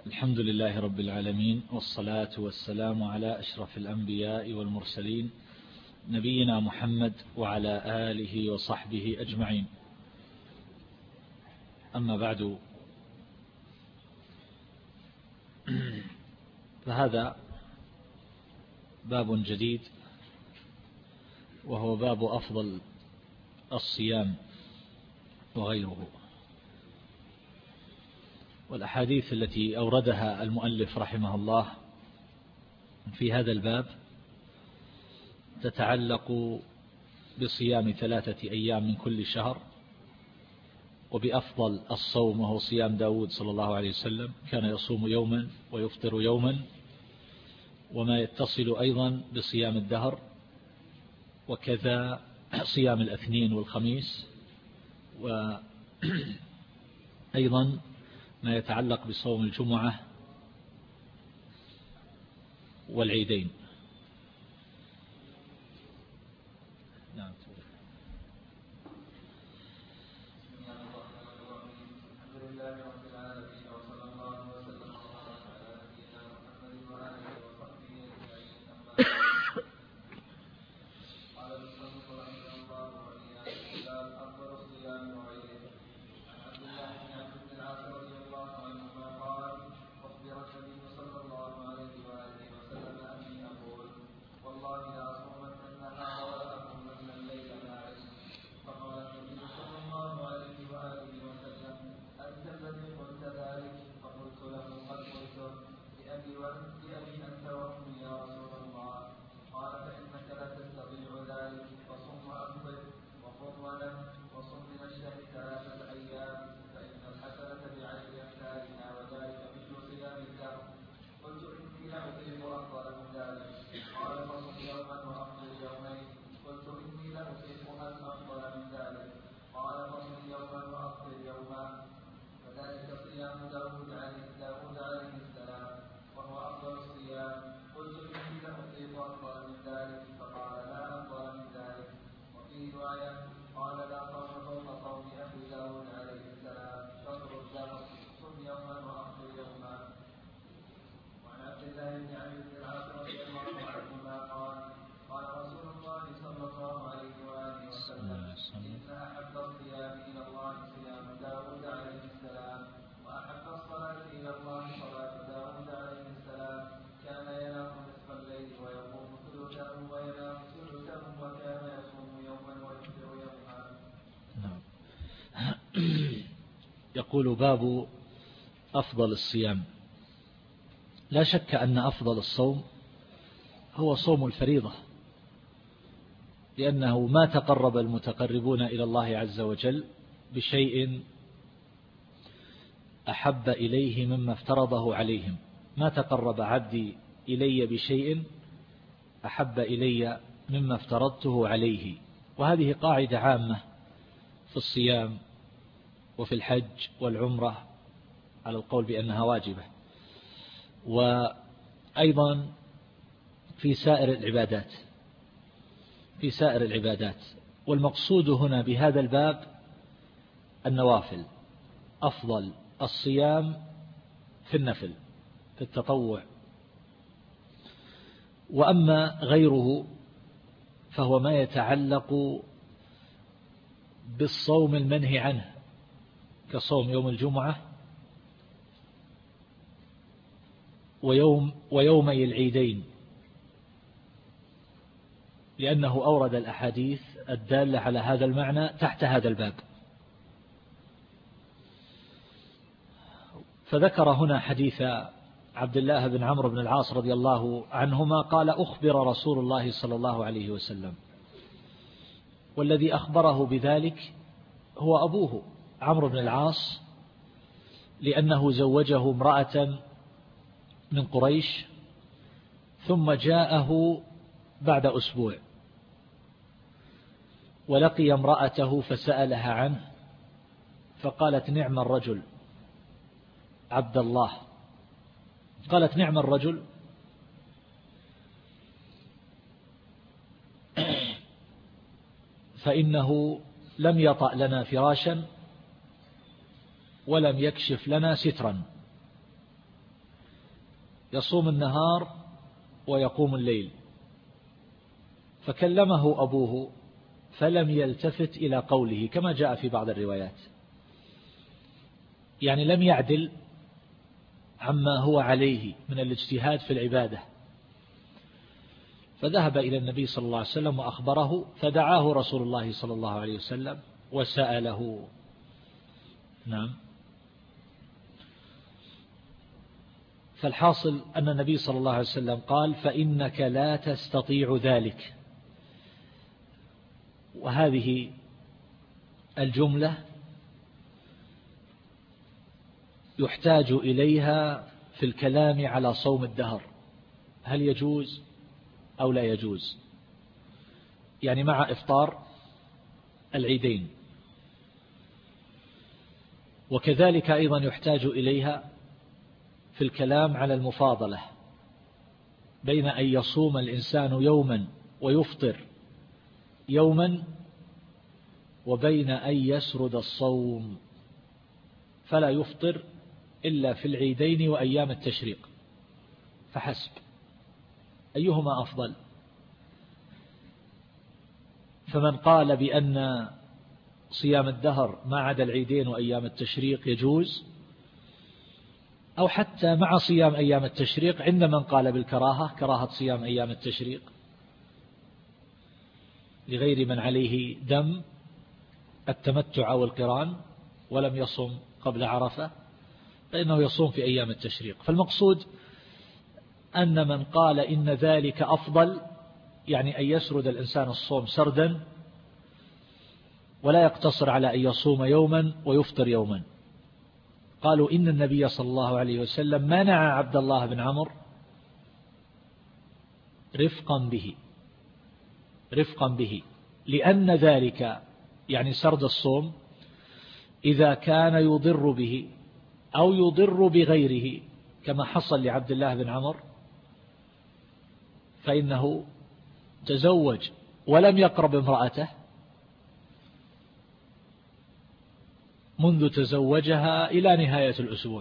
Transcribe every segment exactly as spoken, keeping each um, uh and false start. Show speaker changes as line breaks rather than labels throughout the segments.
الحمد لله رب العالمين، والصلاة والسلام على أشرف الأنبياء والمرسلين نبينا محمد وعلى آله وصحبه أجمعين. أما بعد، فهذا باب جديد، وهو باب أفضل الصيام وغيره. والأحاديث التي أوردها المؤلف رحمه الله في هذا الباب تتعلق بصيام ثلاثة أيام من كل شهر، وبأفضل الصوم وهو صيام داود صلى الله عليه وسلم، كان يصوم يوما ويفطر يوما، وما يتصل أيضا بصيام الدهر، وكذا صيام الاثنين والخميس، وأيضا ما يتعلق بصوم الجمعة والعيدين. نعم. يقول باب أفضل الصيام. لا شك أن أفضل الصوم هو صوم الفريضة، لأنه ما تقرب المتقربون إلى الله عز وجل بشيء أحب إليه مما افترضه عليهم. ما تقرب عبدي إلي بشيء أحب إلي مما افترضته عليه. وهذه قاعدة عامة في الصيام وفي الحج والعمرة على القول بأنها واجبة، وأيضا في سائر العبادات في سائر العبادات والمقصود هنا بهذا الباب النوافل. أفضل الصيام في النفل، في التطوع. وأما غيره فهو ما يتعلق بالصوم المنهي عنه، كصوم يوم الجمعة ويوم ويومي العيدين، لأنه أورد الأحاديث الدالة على هذا المعنى تحت هذا الباب. فذكر هنا حديث عبد الله بن عمرو بن العاص رضي الله عنهما قال: أخبر رسول الله صلى الله عليه وسلم. والذي أخبره بذلك هو أبوه عمرو بن العاص، لأنه زوجه امرأة من قريش، ثم جاءه بعد أسبوع ولقي امرأته فسألها عنه، فقالت: نعم الرجل عبد الله. قالت: نعم الرجل. فإنه لم يطأ لنا فراشا ولم يكشف لنا سترا. يصوم النهار ويقوم الليل، فكلمه أبوه فلم يلتفت إلى قوله كما جاء في بعض الروايات، يعني لم يعدل عما هو عليه من الاجتهاد في العبادة، فذهب إلى النبي صلى الله عليه وسلم وأخبره، فدعاه رسول الله صلى الله عليه وسلم وسأله. نعم. فالحاصل أن النبي صلى الله عليه وسلم قال: فإنك لا تستطيع ذلك. وهذه الجملة يحتاج إليها في الكلام على صوم الدهر، هل يجوز أو لا يجوز، يعني مع إفطار العيدين. وكذلك أيضا يحتاج إليها في الكلام على المفاضلة بين أن يصوم الإنسان يوما ويفطر يوما، وبين أن يسرد الصوم فلا يفطر إلا في العيدين وأيام التشريق فحسب، أيهما أفضل؟ فمن قال بأن صيام الدهر ما عدا العيدين وأيام التشريق يجوز، أو حتى مع صيام أيام التشريق، عند من قال بالكراهة، كراهة صيام أيام التشريق لغير من عليه دم التمتع أو القران ولم يصم قبل عرفة، فإنه يصوم في أيام التشريق. فالمقصود أن من قال إن ذلك أفضل، يعني أن يسرد الإنسان الصوم سردا ولا يقتصر على أن يصوم يوما ويفطر يوما. قالوا إن النبي صلى الله عليه وسلم منع عبد الله بن عمرو رفقا به رفقا به لأن ذلك يعني سرد الصوم إذا كان يضر به أو يضر بغيره كما حصل لعبد الله بن عمرو، فإنه تزوج ولم يقرب امرأته منذ تزوجها إلى نهاية الأسبوع،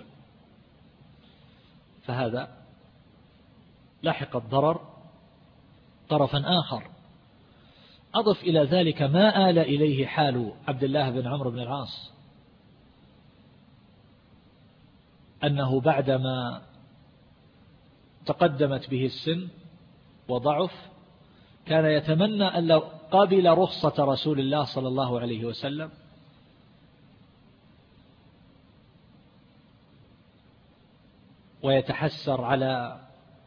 فهذا لاحق الضرر طرفا آخر. أضف إلى ذلك ما آل إليه حال عبد الله بن عمرو بن العاص، أنه بعدما تقدمت به السن وضعف كان يتمنى أن لو قبل رخصة رسول الله صلى الله عليه وسلم، ويتحسر على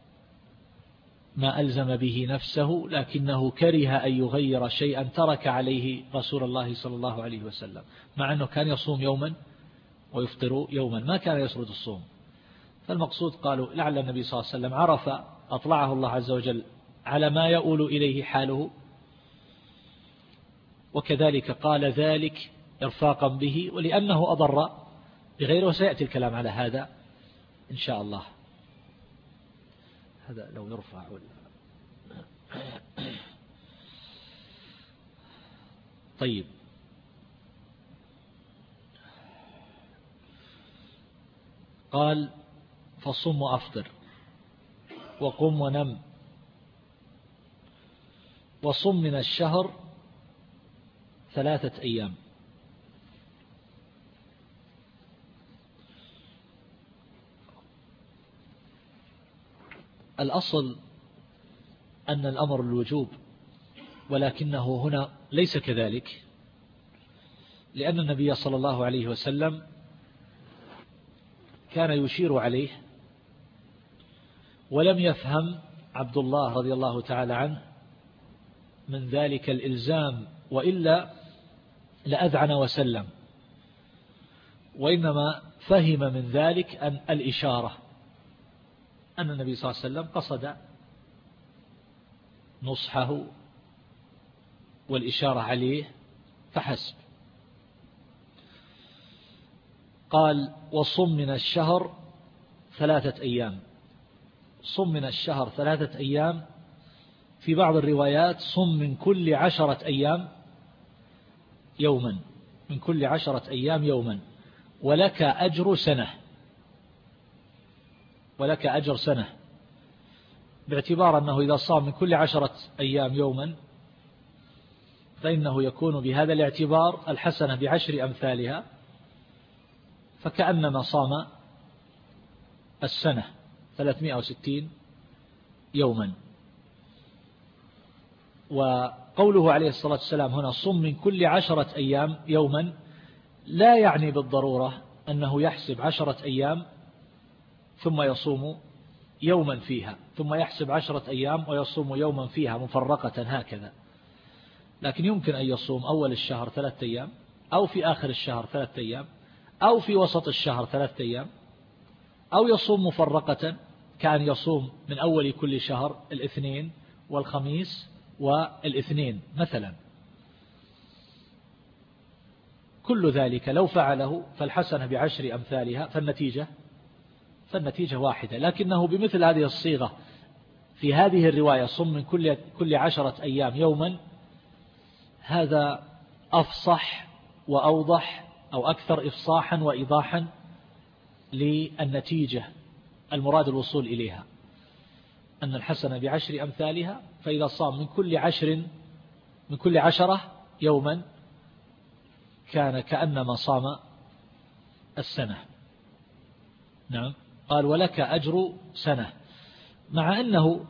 ما ألزم به نفسه، لكنه كره أن يغير شيئا ترك عليه رسول الله صلى الله عليه وسلم، مع أنه كان يصوم يوما ويفطر يوما، ما كان يسرد الصوم. فالمقصود قالوا لعل النبي صلى الله عليه وسلم عرف، أطلعه الله عز وجل على ما يؤول إليه حاله، وكذلك قال ذلك إرفاقا به ولأنه أضر بغيره، وسيأتي الكلام على هذا إن شاء الله. هذا لو يرفع طيب. قال: فصم وأفطر وقم ونم وصم من الشهر ثلاثة أيام. الأصل أن الأمر الوجوب، ولكنه هنا ليس كذلك، لأن النبي صلى الله عليه وسلم كان يشير عليه، ولم يفهم عبد الله رضي الله تعالى عنه من ذلك الإلزام، وإلا لأذعن وسلم، وإنما فهم من ذلك أن الإشارة، أن النبي صلى الله عليه وسلم قصد نصحه والإشارة عليه فحسب. قال: وصم من الشهر ثلاثة أيام. صم من الشهر ثلاثة أيام، في بعض الروايات صم من كل عشرة أيام يوما، من كل عشرة أيام يوما، ولك أجر سنة. ولك أجر سنة، باعتبار أنه إذا صام من كل عشرة أيام يوما فإنه يكون بهذا الاعتبار الحسنة بعشر أمثالها، فكأنما صام السنة ثلاثمائة وستين يوما. وقوله عليه الصلاة والسلام هنا صم من كل عشرة أيام يوما لا يعني بالضرورة أنه يحسب عشرة أيام ثم يصوم يوما فيها، ثم يحسب عشرة أيام ويصوم يوما فيها مفرقة هكذا، لكن يمكن أن يصوم أول الشهر ثلاثة أيام، أو في آخر الشهر ثلاثة أيام، أو في وسط الشهر ثلاثة أيام، أو يصوم مفرقة كان يصوم من أول كل شهر الاثنين والخميس والاثنين مثلا. كل ذلك لو فعله فالحسنة بعشر أمثالها، فالنتيجة فالنتيجة واحدة، لكنه بمثل هذه الصيغة في هذه الرواية صم من كل كل عشرة أيام يوما، هذا أفصح وأوضح أو أكثر إفصاحا وإيضاحا للنتيجة المراد الوصول إليها، أن الحسنة بعشر أمثالها، فإذا صام من كل عشر من كل عشرة يوما كان كأنما صام السنة. نعم. قال ولك أجر سنة، مع أنه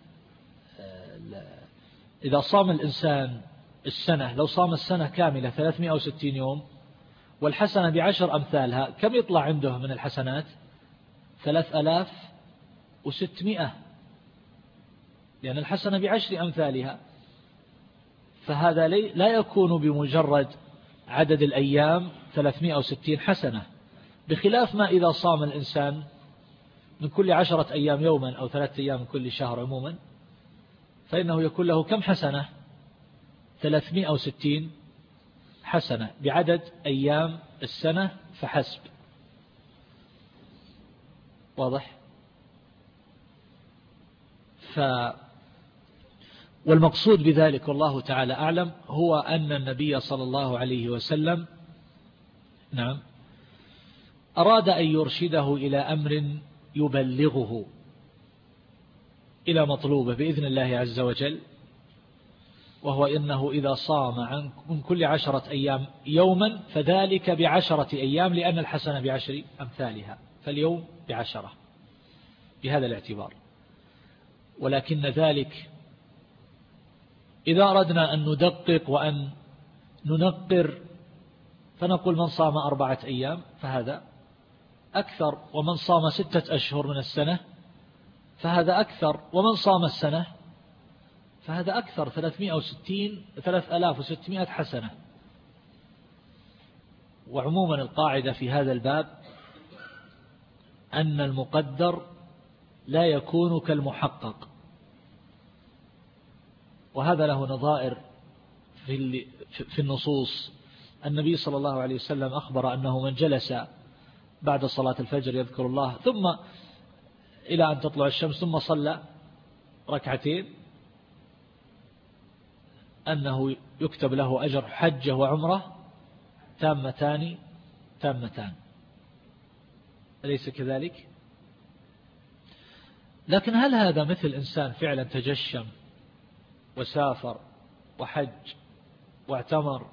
إذا صام الإنسان السنة، لو صام السنة كاملة ثلاثمائة وستين يوم والحسنة بعشر أمثالها، كم يطلع عنده من الحسنات؟ ثلاث آلاف وستمائة، لأن الحسنة بعشر أمثالها، فهذا لا يكون بمجرد عدد الأيام ثلاثمائة وستين حسنة، بخلاف ما إذا صام الإنسان من كل عشرة أيام يوما أو ثلاثة أيام من كل شهر عموما، فإنه يكون له كم حسنة؟ ثلاثمائة وستين حسنة بعدد أيام السنة فحسب. واضح؟ ف والمقصود بذلك والله تعالى أعلم هو أن النبي صلى الله عليه وسلم نعم أراد أن يرشده إلى أمر يبلغه إلى مطلوبه بإذن الله عز وجل، وهو إنه إذا صام عن من كل عشرة أيام يوما فذلك بعشرة أيام، لأن الحسنة بعشر أمثالها، فاليوم بعشرة بهذا الاعتبار. ولكن ذلك إذا أردنا أن ندقق وأن ننقر فنقول من صام أربعة أيام فهذا أكثر، ومن صام ستة أشهر من السنة فهذا أكثر، ومن صام السنة فهذا أكثر، ثلاثمائة وستين ثلاث آلاف وستمائة حسنة. وعموما القاعدة في هذا الباب أن المقدر لا يكون كالمحقق، وهذا له نظائر في في النصوص. النبي صلى الله عليه وسلم أخبر أنه من جلس بعد صلاة الفجر يذكر الله ثم إلى أن تطلع الشمس ثم صلى ركعتين أنه يكتب له أجر حجة وعمرة تامتان تامتان، أليس كذلك؟ لكن هل هذا مثل إنسان فعلا تجشم وسافر وحج واعتمر؟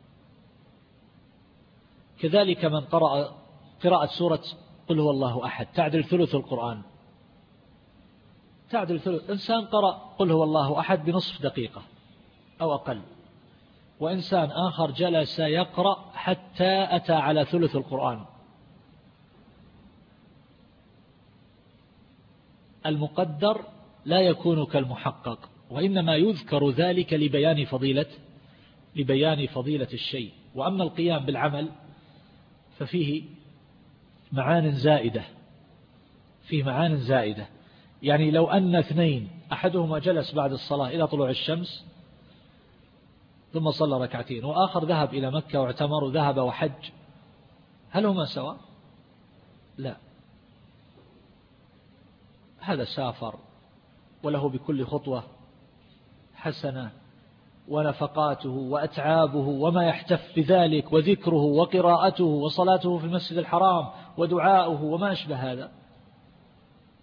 كذلك من قرأ قراءة سورة قل هو الله أحد تعدل ثلث القرآن، تعدل ثلث. إنسان قرأ قل هو الله أحد بنصف دقيقة أو أقل، وإنسان آخر جلس يقرأ حتى أتى على ثلث القرآن. المقدر لا يكون كالمحقق، وإنما يذكر ذلك لبيان فضيلة لبيان فضيلة الشيء. وأما القيام بالعمل ففيه معان زائدة فيه معان زائدة يعني لو أن اثنين أحدهما جلس بعد الصلاة إلى طلوع الشمس ثم صلى ركعتين، وآخر ذهب إلى مكة واعتمر وذهب وحج، هل هما سواء؟ لا، هذا سافر وله بكل خطوة حسنة، ونفقاته وأتعابه وما يحتف بذلك، وذكره وقراءته وصلاته في المسجد الحرام ودعاؤه وما أشبه هذا.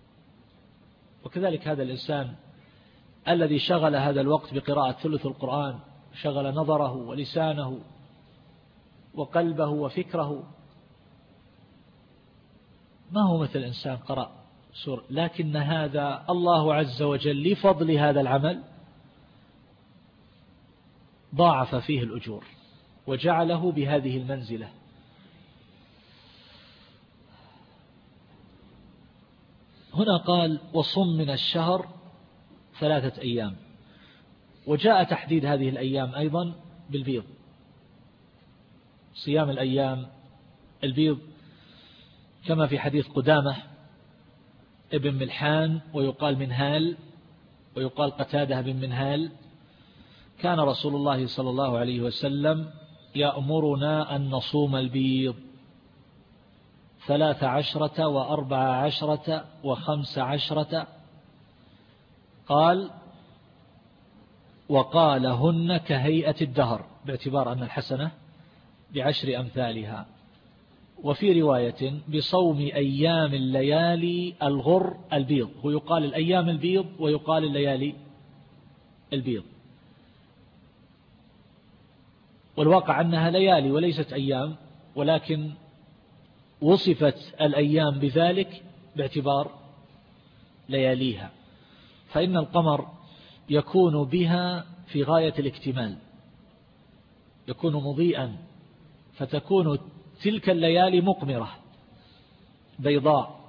وكذلك هذا الإنسان الذي شغل هذا الوقت بقراءة ثلث القرآن، شغل نظره ولسانه وقلبه وفكره، ما هو مثل إنسان قرأ سورة، لكن هذا الله عز وجل لفضل هذا العمل ضاعف فيه الأجور وجعله بهذه المنزلة. هنا قال وصم من الشهر ثلاثة أيام، وجاء تحديد هذه الأيام أيضا بالبيض، صيام الأيام البيض كما في حديث قدامة ابن ملحان ويقال منهال ويقال قتادة بن منهال، كان رسول الله صلى الله عليه وسلم يأمرنا أن نصوم البيض ثلاث عشرة وأربع عشرة وخمس عشرة، قال وقالهن كهيئة الدهر، باعتبار أن الحسنة بعشر أمثالها. وفي رواية بصوم أيام الليالي الغر البيض، هو يقال الأيام البيض ويقال الليالي البيض، والواقع أنها ليالي وليست أيام، ولكن وصفت الأيام بذلك باعتبار لياليها، فإن القمر يكون بها في غاية الاكتمال، يكون مضيئا، فتكون تلك الليالي مقمرة بيضاء.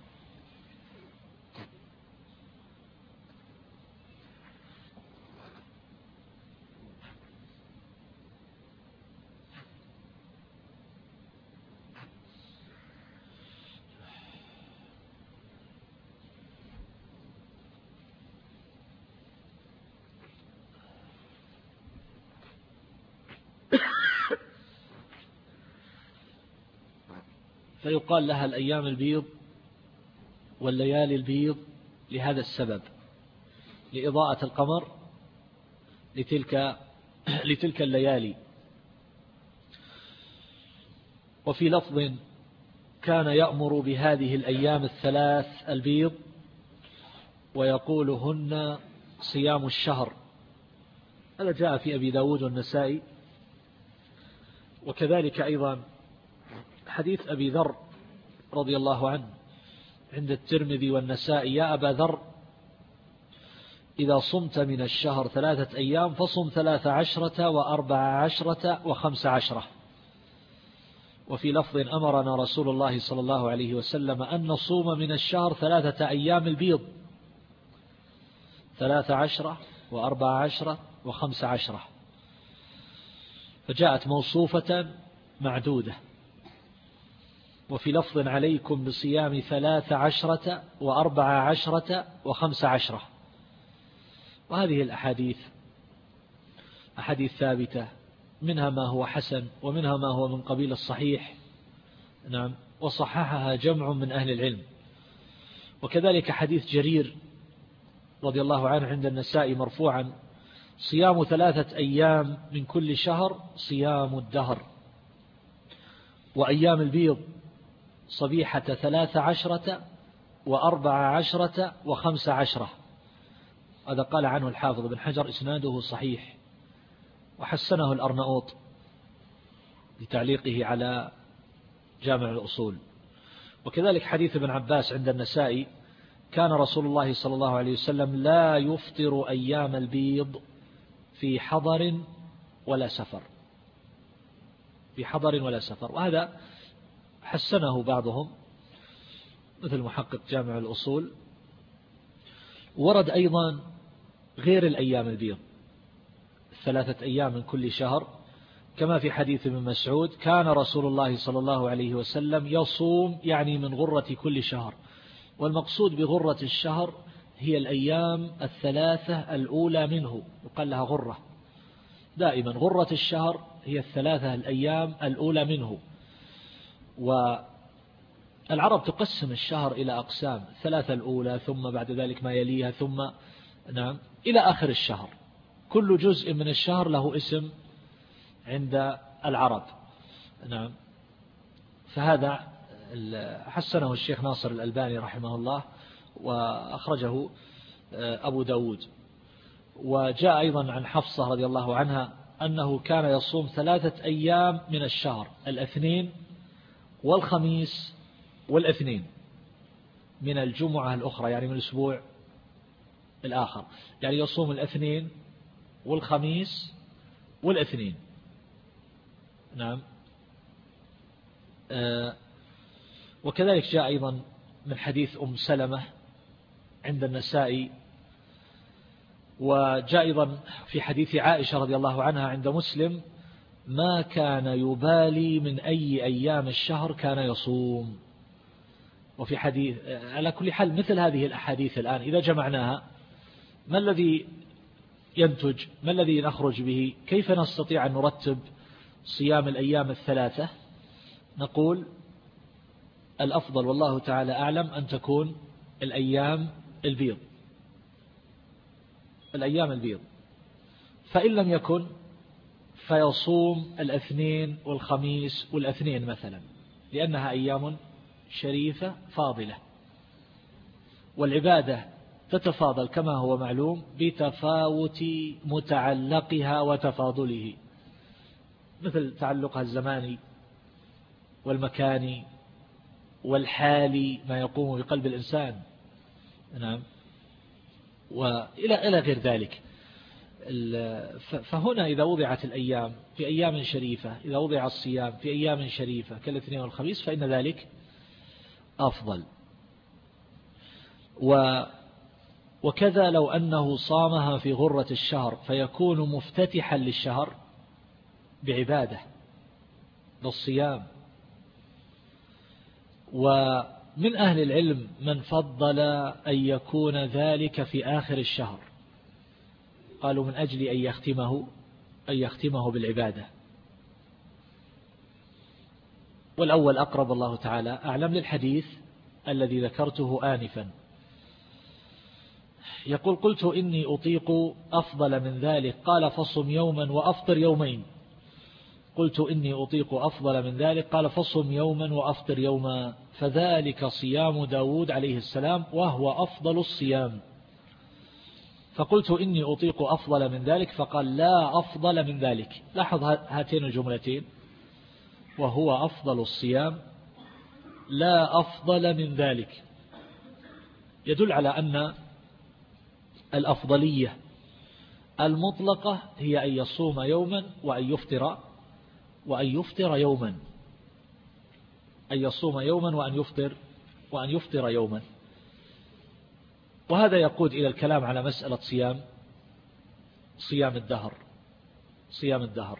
فيقال لها الأيام البيض والليالي البيض لهذا السبب، لإضاءة القمر لتلك لتلك الليالي. وفي لفظ كان يأمر بهذه الأيام الثلاث البيض ويقولهن صيام الشهر، هذا جاء في أبي داود والنسائي. وكذلك أيضا حديث أبي ذر رضي الله عنه عند الترمذي والنسائي: يا أبا ذر إذا صمت من الشهر ثلاثة أيام فصم ثلاث عشرة وأربع عشرة وخمس عشرة. وفي لفظ: أمرنا رسول الله صلى الله عليه وسلم أن نصوم من الشهر ثلاثة أيام البيض، ثلاث عشرة وأربع عشرة وخمس عشرة، فجاءت موصوفة معدودة. وفي لفظ: عليكم بصيام ثلاث عشرة وأربع عشرة وخمس عشرة. وهذه الأحاديث أحاديث ثابتة، منها ما هو حسن ومنها ما هو من قبيل الصحيح، نعم، وصححها جمع من أهل العلم. وكذلك حديث جرير رضي الله عنه عند النسائي مرفوعا: صيام ثلاثة أيام من كل شهر صيام الدهر، وأيام البيض صبيحة ثلاث عشرة وأربع عشرة وخمس عشرة. هذا قال عنه الحافظ بن حجر إسناده صحيح، وحسنه الأرناؤوط بتعليقه على جامع الأصول. وكذلك حديث ابن عباس عند النسائي: كان رسول الله صلى الله عليه وسلم لا يفطر أيام البيض في حضر ولا سفر، في حضر ولا سفر. وهذا حسنه بعضهم مثل محقق جامع الأصول. ورد أيضا غير الأيام البيض، ثلاثة أيام من كل شهر، كما في حديث ابن مسعود: كان رسول الله صلى الله عليه وسلم يصوم، يعني من غرة كل شهر. والمقصود بغرة الشهر هي الأيام الثلاثة الأولى منه، يقال لها غرة. دائما غرة الشهر هي الثلاثة الأيام الأولى منه. والعرب تقسم الشهر إلى أقسام: الثلاثة الأولى، ثم بعد ذلك ما يليها، ثم نعم إلى آخر الشهر. كل جزء من الشهر له اسم عند العرب، نعم. فهذا حسنه الشيخ ناصر الألباني رحمه الله، وأخرجه أبو داود. وجاء أيضا عن حفصة رضي الله عنها أنه كان يصوم ثلاثة أيام من الشهر، الاثنين والخميس والاثنين من الجمعة الأخرى، يعني من الأسبوع الآخر، يعني يصوم الاثنين والخميس والاثنين. نعم. آه وكذلك جاء أيضا من حديث أم سلمة عند النسائي، وجاء أيضا في حديث عائشة رضي الله عنها عند مسلم: ما كان يبالي من أي أيام الشهر كان يصوم. وفي حديث على كل حال مثل هذه الأحاديث الآن إذا جمعناها ما الذي ينتج؟ ما الذي نخرج به؟ كيف نستطيع أن نرتب صيام الأيام الثلاثة؟ نقول الأفضل والله تعالى أعلم أن تكون الأيام البيض، الأيام البيض، فإن لم يكن فيصوم الاثنين والخميس والاثنين مثلا، لأنها أيام شريفة فاضلة، والعبادة تتفاضل كما هو معلوم بتفاوت متعلقها وتفاضله، مثل تعلقها الزماني والمكاني والحالي ما يقوم بقلب الإنسان. نعم. وإلى إلى غير ذلك. فهنا إذا وضعت الأيام في أيام شريفة، إذا وضع الصيام في أيام شريفة كالاثنين والخميس فإن ذلك أفضل. و وكذا لو أنه صامها في غرة الشهر فيكون مفتتحا للشهر بعبادة بالصيام. ومن أهل العلم من فضل أن يكون ذلك في آخر الشهر، قالوا من أجل أن يختمه أن يختمه بالعبادة، والأول أقرب الله تعالى أعلم للحديث الذي ذكرته آنفا. يقول: قلت إني أطيق أفضل من ذلك، قال: فصم يوما وأفطر يومين. قلت إني أطيق أفضل من ذلك، قال: فصم يوما وأفطر يوما، فذلك صيام داود عليه السلام وهو أفضل الصيام. فقلت إني أطيق أفضل من ذلك، فقال: لا أفضل من ذلك. لاحظ هاتين الجملتين: وهو أفضل الصيام، لا أفضل من ذلك، يدل على أن الأفضلية المطلقة هي أن يصوم يوما وأن يفطر وأن يفطر يوما، أن يصوم يوما وأن يفطر وأن يفطر يوما. وهذا يقود إلى الكلام على مسألة صيام صيام الدهر صيام الدهر.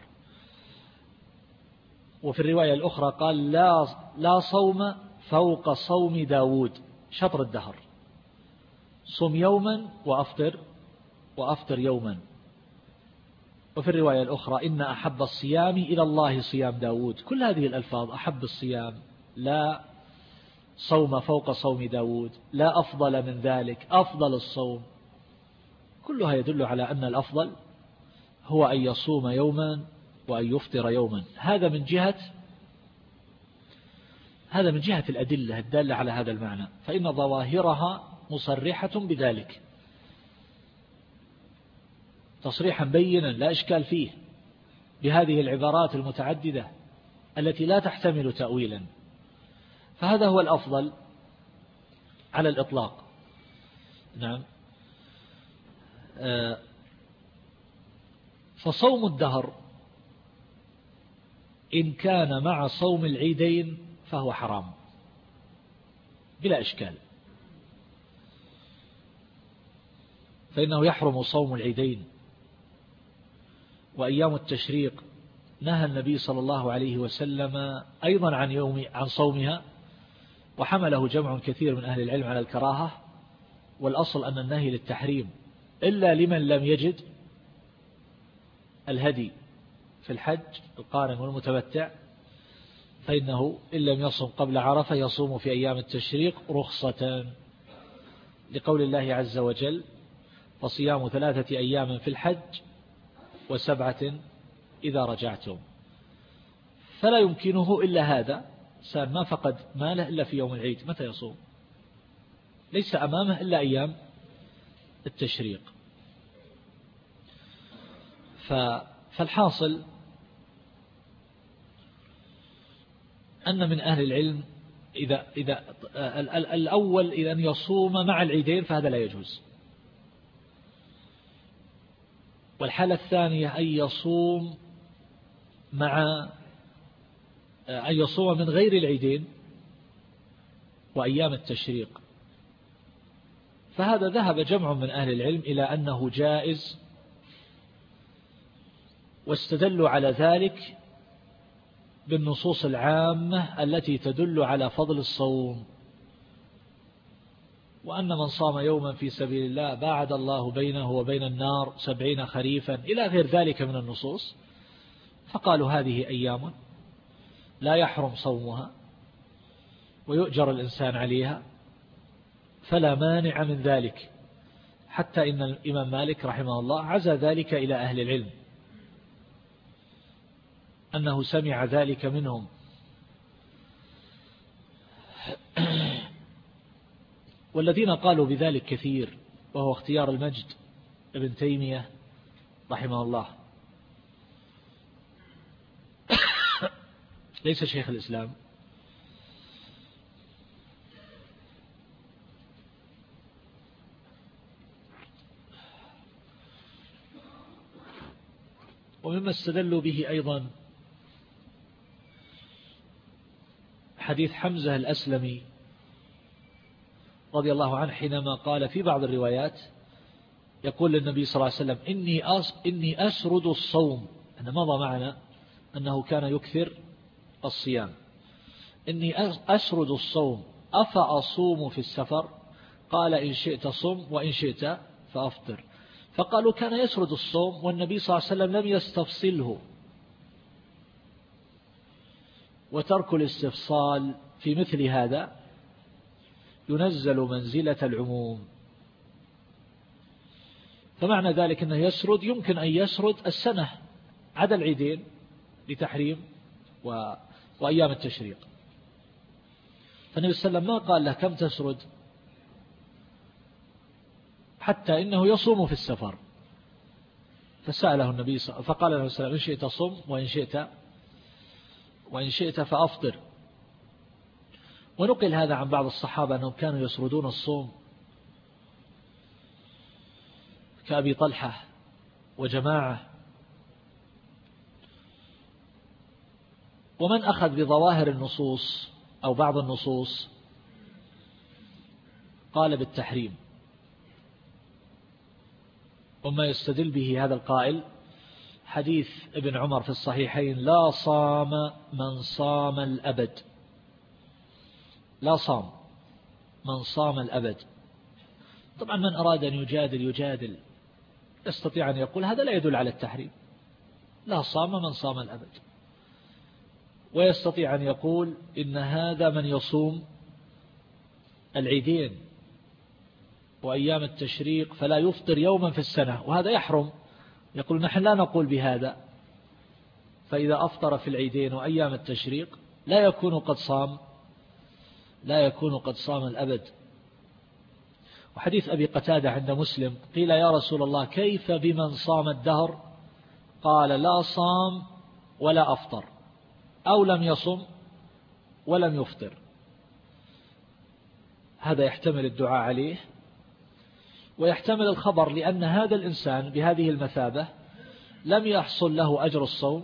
وفي الرواية الأخرى قال: لا لا صوم فوق صوم داود، شطر الدهر، صم يوما وأفطر وأفطر يوما. وفي الرواية الأخرى: إن أحب الصيام إلى الله صيام داود. كل هذه الألفاظ: أحب الصيام، لا صوم فوق صوم داود، لا أفضل من ذلك، أفضل الصوم، كلها يدل على أن الأفضل هو أن يصوم يوما وأن يفطر يوما. هذا من جهة هذا من جهة الأدلة الدالة على هذا المعنى، فإن ظواهرها مصرحة بذلك تصريحا بينا لا إشكال فيه، بهذه العبارات المتعددة التي لا تحتمل تأويلا. فهذا هو الأفضل على الإطلاق. نعم. فصوم الدهر إن كان مع صوم العيدين فهو حرام بلا إشكال، فإنه يحرم صوم العيدين. وأيام التشريق نهى النبي صلى الله عليه وسلم أيضا عن يوم عن صومها، وحمله جمع كثير من أهل العلم على الكراهة، والأصل أن النهي للتحريم إلا لمن لم يجد الهدي في الحج القارن والمتمتع، فإنه إن لم يصم قبل عرفة يصوم في أيام التشريق رخصة، لقول الله عز وجل: فصيام ثلاثة أيام في الحج وسبعة إذا رجعتم. فلا يمكنه إلا هذا، إنسان ما فقد ماله إلا في يوم العيد، متى يصوم؟ ليس أمامه إلا أيام التشريق. فالحاصل أن من أهل العلم إذا إذا الأول إذا أن يصوم مع العيدين فهذا لا يجوز، والحالة الثانية أن يصوم مع أن يصوم من غير العيدين وأيام التشريق، فهذا ذهب جمع من أهل العلم إلى أنه جائز، واستدلوا على ذلك بالنصوص العامة التي تدل على فضل الصوم، وأن من صام يوما في سبيل الله باعد الله بينه وبين النار سبعين خريفا إلى غير ذلك من النصوص، فقالوا هذه أيام لا يحرم صومها ويؤجر الإنسان عليها، فلا مانع من ذلك، حتى إن الإمام مالك رحمه الله عزى ذلك إلى أهل العلم أنه سمع ذلك منهم. والذين قالوا بذلك كثير، وهو اختيار المجد ابن تيمية رحمه الله، ليس شيخ الإسلام. ومما استدلوا به أيضا حديث حمزة الأسلمي رضي الله عنه، حينما قال في بعض الروايات يقول للنبي صلى الله عليه وسلم إني إني أسرد الصوم، أنا مضى معنا أنه كان يكثر الصيام، إني أسرد الصوم أفأصوم في السفر؟ قال إن شئت صم وإن شئت فأفطر. فقالوا كان يسرد الصوم والنبي صلى الله عليه وسلم لم يستفصله، وترك الاستفصال في مثل هذا ينزل منزلة العموم. فمعنى ذلك أنه يسرد، يمكن أن يسرد السنة عدا العيدين لتحريم و... وأيام التشريق. فالنبي صلى الله عليه وسلم ما قال له كم تسرد، حتى إنه يصوم في السفر، فسأله النبي صلى الله عليه وسلم فقال له السلام إن شئت صم وإن شئت وإن شئت فأفطر. ونقل هذا عن بعض الصحابة أنهم كانوا يسردون الصوم كأبي طلحة وجماعة. ومن أخذ بظواهر النصوص أو بعض النصوص قال بالتحريم، وما يستدل به هذا القائل حديث ابن عمر في الصحيحين لا صام من صام الأبد، لا صام من صام الأبد. طبعا من أراد أن يجادل يجادل، يستطيع أن يقول هذا لا يدل على التحريم، لا صام من صام الأبد، ويستطيع أن يقول إن هذا من يصوم العيدين وأيام التشريق فلا يفطر يوما في السنة، وهذا يحرم. يقول نحن لا نقول بهذا، فإذا أفطر في العيدين وأيام التشريق لا يكون قد صام لا يكون قد صام الأبد. وحديث أبي قتادة عند مسلم قيل يا رسول الله كيف بمن صام الدهر؟ قال لا صام ولا أفطر، أو لم يصم ولم يفطر. هذا يحتمل الدعاء عليه ويحتمل الخبر، لأن هذا الإنسان بهذه المثابة لم يحصل له أجر الصوم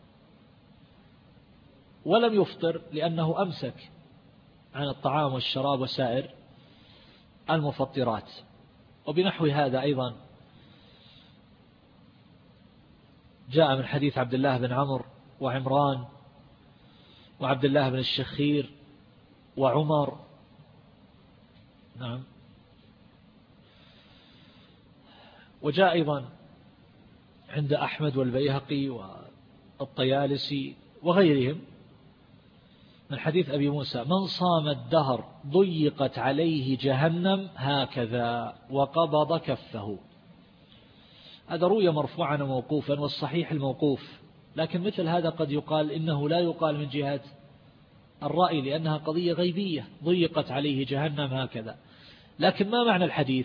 ولم يفطر لأنه أمسك عن الطعام والشراب وسائر المفطرات. وبنحو هذا أيضا جاء من حديث عبد الله بن عمرو وعمران وعبد الله بن الشخير وعمر، نعم. وجاء أيضا عند أحمد والبيهقي والطيالسي وغيرهم من حديث أبي موسى من صام الدهر ضيقت عليه جهنم هكذا وقبض كفه. هذا روي مرفوعا وموقوفا، والصحيح الموقوف، لكن مثل هذا قد يقال إنه لا يقال من جهة الرأي لأنها قضية غيبية، ضيقت عليه جهنم هكذا، لكن ما معنى الحديث؟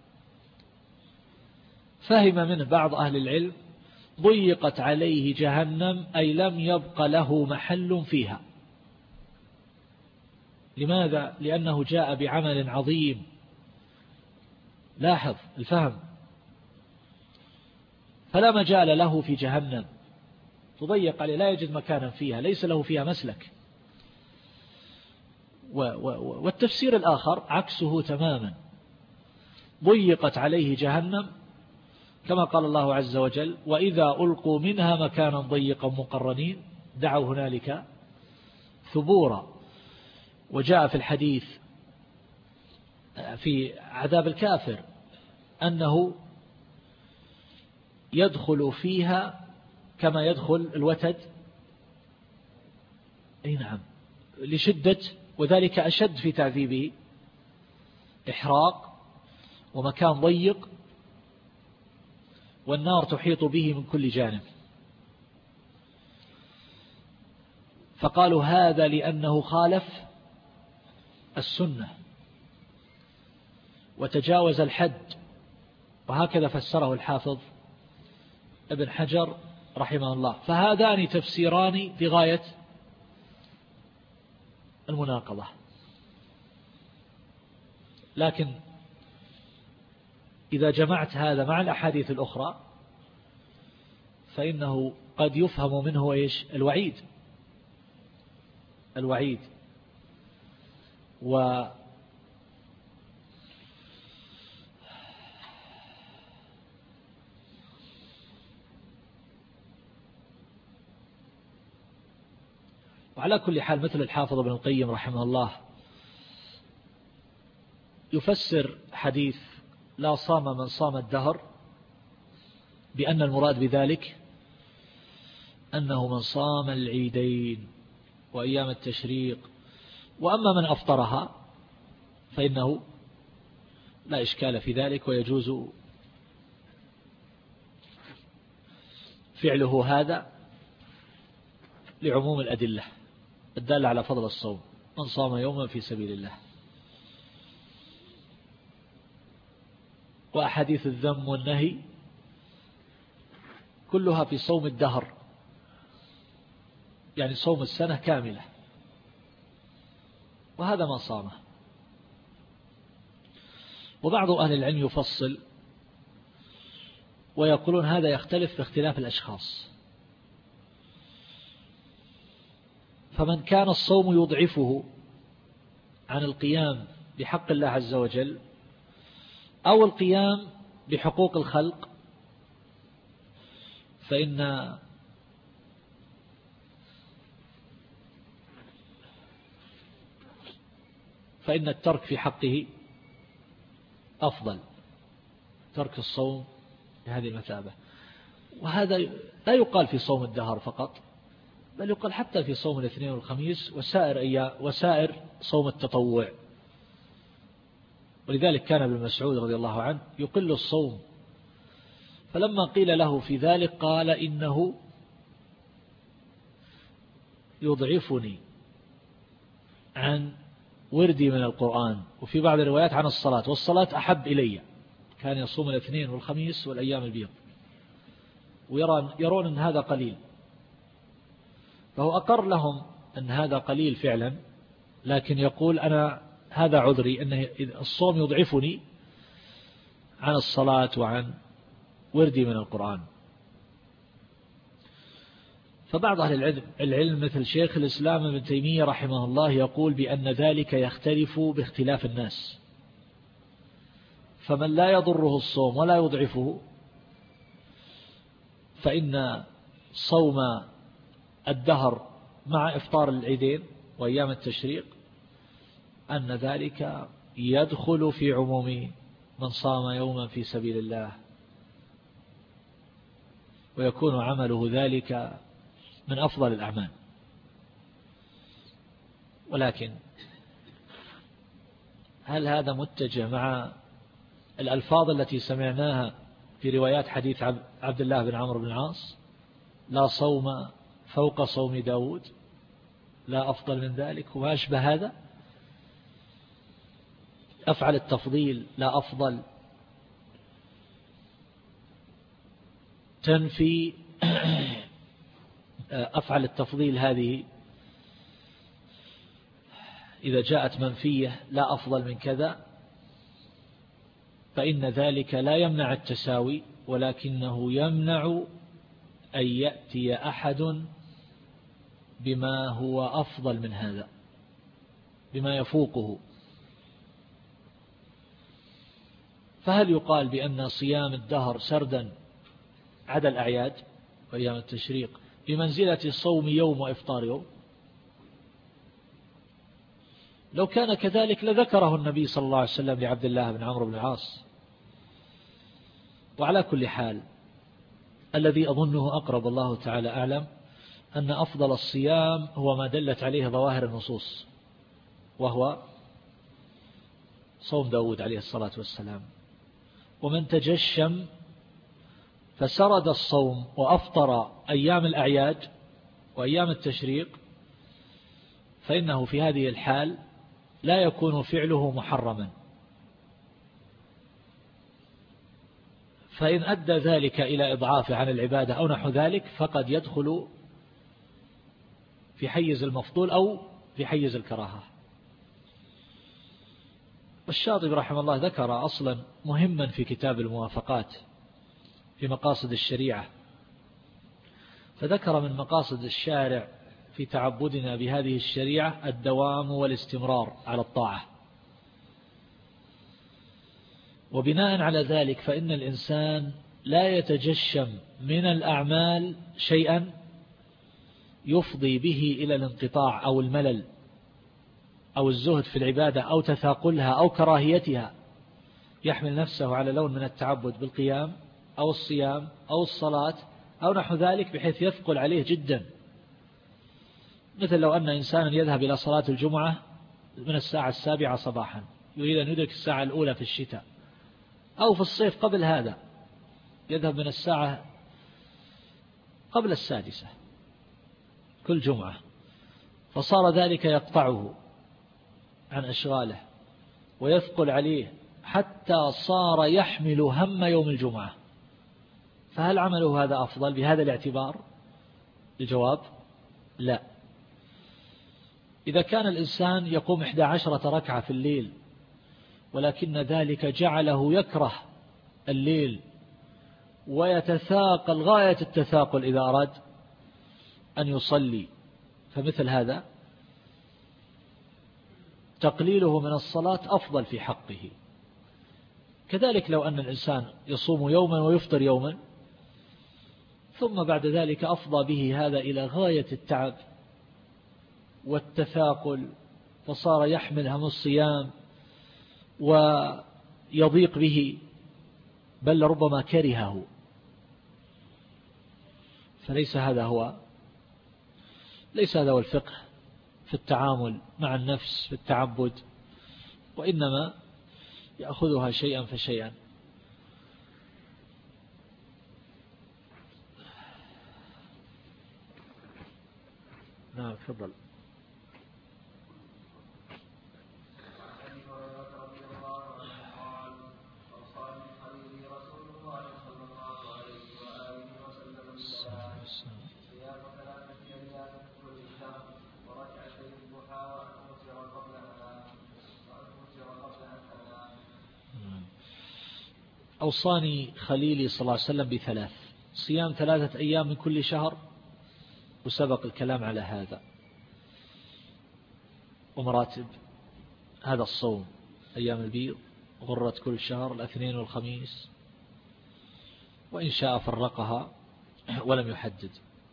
فهم منه بعض أهل العلم ضيقت عليه جهنم أي لم يبق له محل فيها. لماذا؟ لأنه جاء بعمل عظيم. لاحظ الفهم. فلا مجال له في جهنم، تضيق عليه، لا يجد مكانا فيها، ليس له فيها مسلك. والتفسير الآخر عكسه تماما، ضيقت عليه جهنم كما قال الله عز وجل: وإذا ألقوا منها مكانا ضيقا مقرنين دعوا هنالك ثبورا. وجاء في الحديث في عذاب الكافر أنه يدخل فيها كما يدخل الوتد، أي نعم، لشدة، وذلك أشد في تعذيبه، إحراق ومكان ضيق والنار تحيط به من كل جانب. فقالوا هذا لأنه خالف السنة وتجاوز الحد، وهكذا فسره الحافظ ابن حجر رحمه الله. فهذان تفسيران في غاية المناقضة. لكن إذا جمعت هذا مع الأحاديث الأخرى فإنه قد يفهم منه إيش؟ الوعيد. الوعيد و وعلى كل حال مثل الحافظ ابن القيم رحمه الله يفسر حديث لا صام من صام الدهر بأن المراد بذلك أنه من صام العيدين وأيام التشريق، وأما من أفطرها فإنه لا إشكال في ذلك ويجوز فعله هذا لعموم الأدلة الدالة على فضل الصوم، من صام يوما في سبيل الله. وأحاديث الذم والنهي كلها في صوم الدهر، يعني صوم السنة كاملة، وهذا ما صامه. وبعض أهل العلم يفصل ويقولون هذا يختلف باختلاف الأشخاص، فمن كان الصوم يضعفه عن القيام بحق الله عز وجل أو القيام بحقوق الخلق فإن فإن الترك في حقه أفضل، ترك الصوم بهذه المثابة. وهذا لا يقال في صوم الدهر فقط، بل يقال حتى في صوم الاثنين والخميس وسائر أيام وسائر صوم التطوع. ولذلك كان ابن مسعود رضي الله عنه يقل الصوم، فلما قيل له في ذلك قال إنه يضعفني عن وردي من القرآن، وفي بعض الروايات عن الصلاة، والصلاة أحب إلي. كان يصوم الاثنين والخميس والأيام البيض، ويرون يرون أن هذا قليل، فهو أقر لهم أن هذا قليل فعلا، لكن يقول أنا هذا عذري أن الصوم يضعفني عن الصلاة وعن وردي من القرآن. فبعض أهل العلم, العلم مثل شيخ الإسلام ابن تيمية رحمه الله يقول بأن ذلك يختلف باختلاف الناس، فمن لا يضره الصوم ولا يضعفه فإن صوم الدهر مع إفطار العيدين وأيام التشريق أن ذلك يدخل في عموم من صام يوما في سبيل الله، ويكون عمله ذلك من أفضل الأعمال. ولكن هل هذا متجه مع الألفاظ التي سمعناها في روايات حديث عبد الله بن عمرو بن العاص: لا صوم فوق صوم داود، لا أفضل من ذلك، وما أشبه هذا؟ أفعل التفضيل لا أفضل تنفي أفعل التفضيل هذه إذا جاءت منفية لا أفضل من كذا فإن ذلك لا يمنع التساوي، ولكنه يمنع أن يأتي أحد بما هو أفضل من هذا، بما يفوقه. فهل يقال بأن صيام الدهر سردا عدا الأعياد وأيام التشريق بمنزلة صوم يوم وإفطار يوم؟ لو كان كذلك لذكره النبي صلى الله عليه وسلم لعبد الله بن عمرو بن العاص. وعلى كل حال الذي أظنه أقرب الله تعالى أعلم أن أفضل الصيام هو ما دلت عليه ظواهر النصوص، وهو صوم داود عليه الصلاة والسلام. ومن تجشم فسرد الصوم وأفطر أيام الأعياد وأيام التشريق فإنه في هذه الحال لا يكون فعله محرما، فإن أدى ذلك إلى إضعافه عن العبادة أو نحو ذلك فقد يدخل في حيز المفضول أو في حيز الكراهة. والشاطبي رحمه الله ذكر أصلا مهما في كتاب الموافقات في مقاصد الشريعة، فذكر من مقاصد الشارع في تعبدنا بهذه الشريعة الدوام والاستمرار على الطاعة. وبناء على ذلك فإن الإنسان لا يتجشم من الأعمال شيئا يفضي به إلى الانقطاع أو الملل أو الزهد في العبادة أو تثاقلها أو كراهيتها، يحمل نفسه على لون من التعبد بالقيام أو الصيام أو الصلاة أو نحو ذلك بحيث يثقل عليه جدا. مثل لو أن إنسانا يذهب إلى صلاة الجمعة من الساعة السابعة صباحا، يريد أن يدرك الساعة الأولى في الشتاء أو في الصيف قبل هذا، يذهب من الساعة قبل السادسة كل جمعة، فصار ذلك يقطعه عن أشغاله ويثقل عليه حتى صار يحمل هم يوم الجمعة. فهل عمله هذا أفضل بهذا الاعتبار؟ الجواب لا. إذا كان الإنسان يقوم إحدى عشرة ركعة في الليل ولكن ذلك جعله يكره الليل ويتثاقل غاية التثاقل إذا أراد أن يصلي، فمثل هذا تقليله من الصلاة أفضل في حقه. كذلك لو أن الإنسان يصوم يوما ويفطر يوما ثم بعد ذلك أفضى به هذا إلى غاية التعب والتثاقل فصار يحمل هم الصيام ويضيق به بل ربما كرهه، فليس هذا هو ليس هذا هو الفقه في التعامل مع النفس في التعبد، وإنما يأخذها شيئا فشيئا. نعم تفضل. أوصاني خليلي صلى الله عليه وسلم بثلاث: صيام ثلاثة أيام من كل شهر، وسبق الكلام على هذا، ومراتب هذا الصوم أيام البيض، غرة كل شهر، الاثنين والخميس، وإن شاء فرقها ولم يحدد.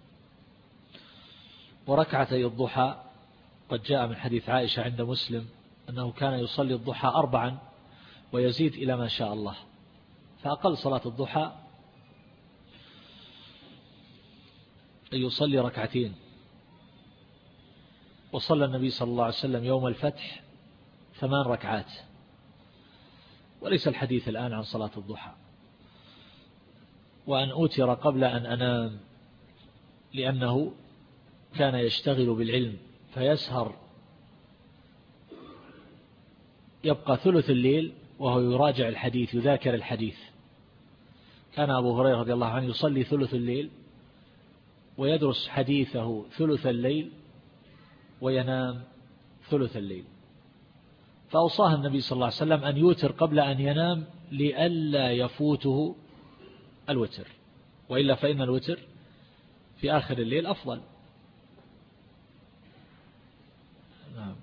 وركعتي الضحى قد جاء من حديث عائشة عند مسلم أنه كان يصلي الضحى أربعا ويزيد إلى ما شاء الله، فأقل صلاة الضحى أن يصلي ركعتين. وصلى النبي صلى الله عليه وسلم يوم الفتح ثمان ركعات، وليس الحديث الآن عن صلاة الضحى. وأن أوتر قبل أن أنام لأنه كان يشتغل بالعلم فيسهر يبقى ثلث الليل وهو يراجع الحديث يذاكر الحديث. كان أبو هريرة رضي الله عنه يصلي ثلث الليل ويدرس حديثه ثلث الليل وينام ثلث الليل، فأوصاه النبي صلى الله عليه وسلم أن يوتر قبل أن ينام لئلا يفوته الوتر، وإلا فإن الوتر في آخر الليل أفضل. نعم.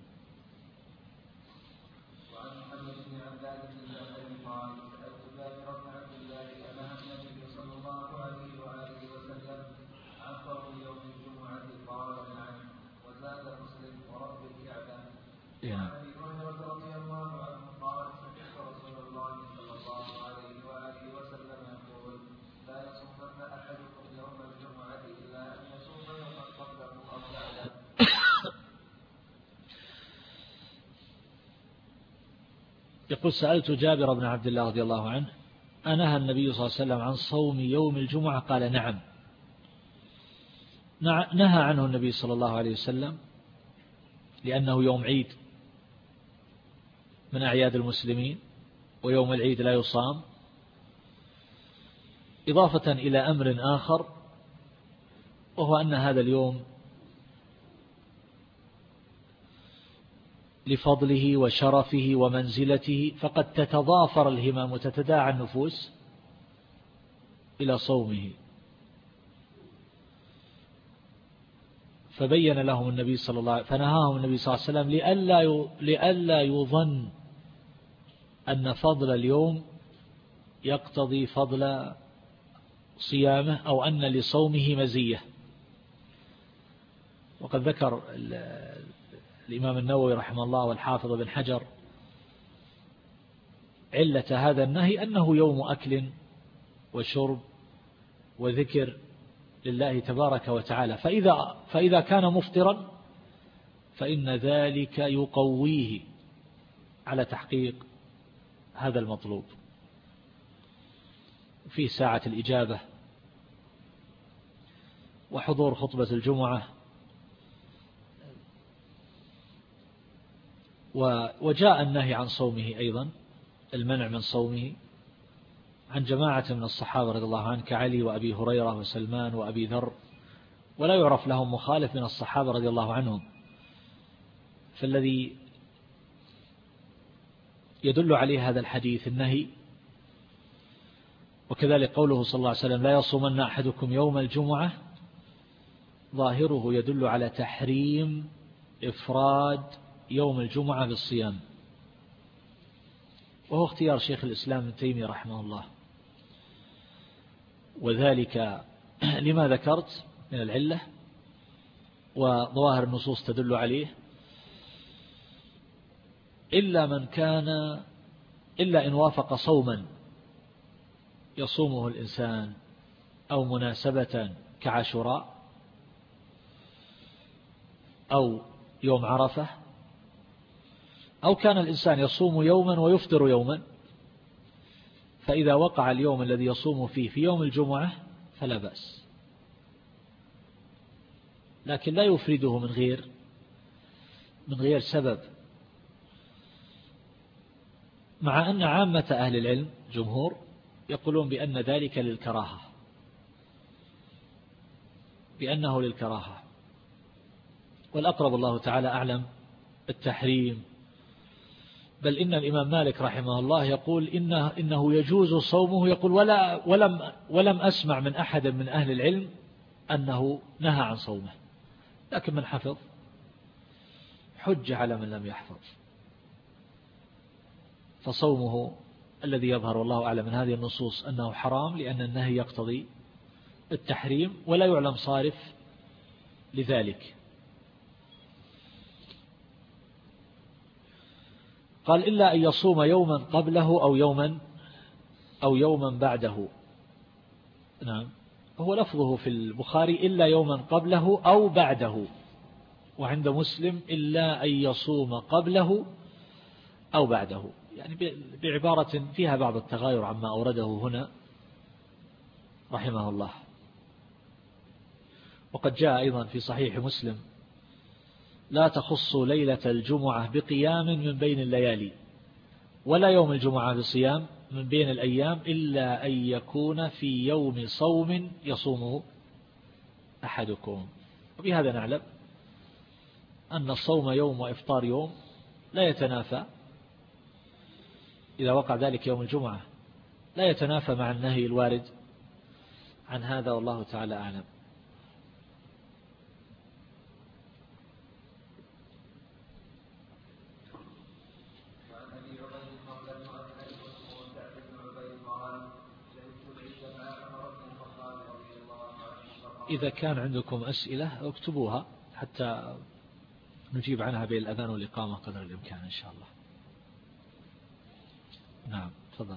يقول سألت جابر بن عبد الله رضي الله عنه أنهى النبي صلى الله عليه وسلم عن صوم يوم الجمعة؟ قال نعم. نهى عنه النبي صلى الله عليه وسلم لأنه يوم عيد من أعياد المسلمين، ويوم العيد لا يصام، إضافة إلى أمر آخر، وهو أن هذا اليوم لفضله وشرفه ومنزلته فقد تتضافر الهمم وتتداعى النفوس إلى صومه، فبين لهم النبي صلى الله عليه وسلم فنهاهم النبي صلى الله عليه وسلم لئلا لئلا يظن أن فضل اليوم يقتضي فضل صيامه أو أن لصومه مزية. وقد ذكر الإمام النووي رحمه الله والحافظ بن حجر علة هذا النهي أنه يوم أكل وشرب وذكر لله تبارك وتعالى، فإذا, فإذا كان مفطرا فإن ذلك يقويه على تحقيق هذا المطلوب. في ساعة الإجابة وحضور خطبة الجمعة، وجاء النهي عن صومه أيضا، المنع من صومه عن جماعة من الصحابة رضي الله عنهم كعلي وأبي هريرة وسلمان وأبي ذر، ولا يعرف لهم مخالف من الصحابة رضي الله عنهم. فالذي يدل عليه هذا الحديث النهي، وكذلك قوله صلى الله عليه وسلم لا يصومن أحدكم يوم الجمعة، ظاهره يدل على تحريم إفراد يوم الجمعة بالصيام، وهو اختيار شيخ الإسلام ابن تيمية رحمه الله، وذلك لما ذكرت من العلة وظواهر النصوص تدل عليه، إلا من كان إلا إن وافق صوما يصومه الإنسان أو مناسبة كعاشوراء أو يوم عرفة، أو كان الإنسان يصوم يوما ويفطر يوما، فإذا وقع اليوم الذي يصوم فيه في يوم الجمعة فلا بأس، لكن لا يفرده من غير من غير سبب، مع أن عامة أهل العلم جمهور يقولون بأن ذلك للكراهة، بأنه للكراهة، والأقرب الله تعالى أعلم التحريم. بل إن الإمام مالك رحمه الله يقول إنه, إنه يجوز صومه، يقول ولا ولم, ولم أسمع من أحد من أهل العلم أنه نهى عن صومه، لكن من حفظ حج على من لم يحفظ، فصومه الذي يظهر والله أعلم من هذه النصوص أنه حرام، لأن النهي يقتضي التحريم ولا يعلم صارف لذلك. قال إلا أن يصوم يوما قبله أو يوما أو يوما بعده. نعم، هو لفظه في البخاري إلا يوما قبله أو بعده، وعند مسلم إلا أن يصوم قبله أو بعده، يعني بعبارة فيها بعض التغاير عما أورده هنا رحمه الله. وقد جاء أيضا في صحيح مسلم لا تخص ليلة الجمعة بقيام من بين الليالي، ولا يوم الجمعة بصيام من بين الأيام إلا أن يكون في يوم صوم يصومه أحدكم. وبهذا نعلم أن الصوم يوم وإفطار يوم لا يتنافى، إذا وقع ذلك يوم الجمعة لا يتنافى مع النهي الوارد عن هذا، والله تعالى أعلم. إذا كان عندكم أسئلة اكتبوها حتى نجيب عنها بين الأذان والإقامة قدر الإمكان إن شاء الله. نعم تفضل.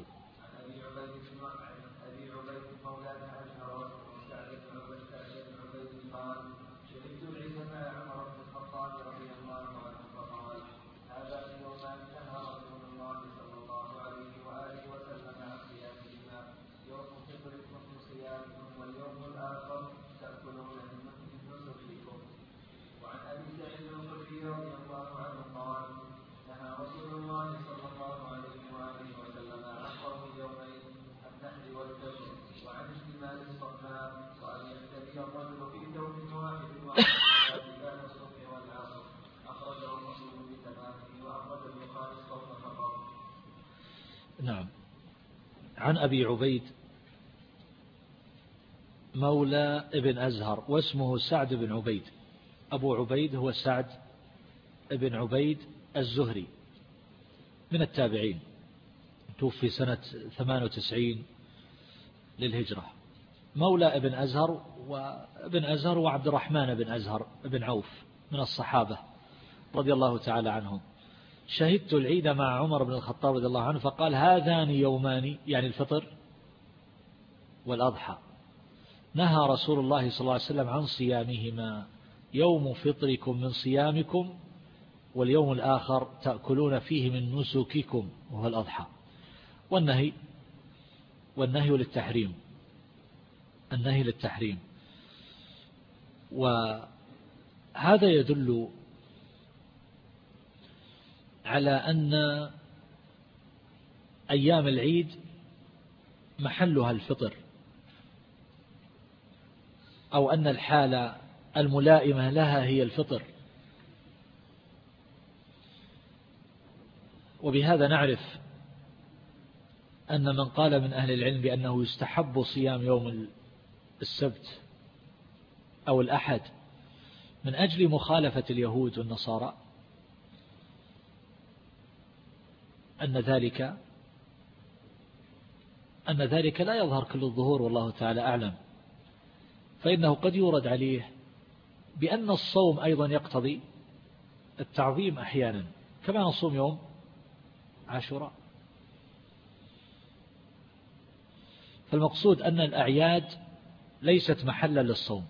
نعم. عن أبي عبيد مولى ابن أزهر واسمه سعد بن عبيد. أبو عبيد هو سعد بن عبيد الزهري من التابعين، توفي سنة ثمان وتسعين للهجرة. مولى ابن أزهر، وابن أزهر وعبد الرحمن بن أزهر بن عوف من الصحابة رضي الله تعالى عنهم. شهدت العيد مع عمر بن الخطاب رضي الله عنه فقال هذان يومان، يعني الفطر والأضحى، نهى رسول الله صلى الله عليه وسلم عن صيامهما، يوم فطركم من صيامكم واليوم الآخر تأكلون فيه من نسككم وهو الأضحى. والنهي والنهي للتحريم، النهي للتحريم. وهذا يدل على أن أيام العيد محلها الفطر، أو أن الحالة الملائمة لها هي الفطر. وبهذا نعرف أن من قال من أهل العلم بأنه يستحب صيام يوم السبت أو الأحد من أجل مخالفة اليهود والنصارى أن ذلك أن ذلك لا يظهر كل الظهور، والله تعالى أعلم. فإنه قد يورد عليه بأن الصوم أيضا يقتضي التعظيم أحيانا، كما نصوم يوم عاشوراء. فالمقصود أن الأعياد ليست محلا للصوم،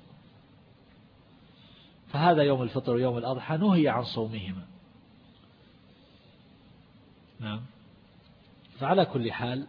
فهذا يوم الفطر ويوم الأضحى نهي عن صومهما. نعم. فعلى كل حال،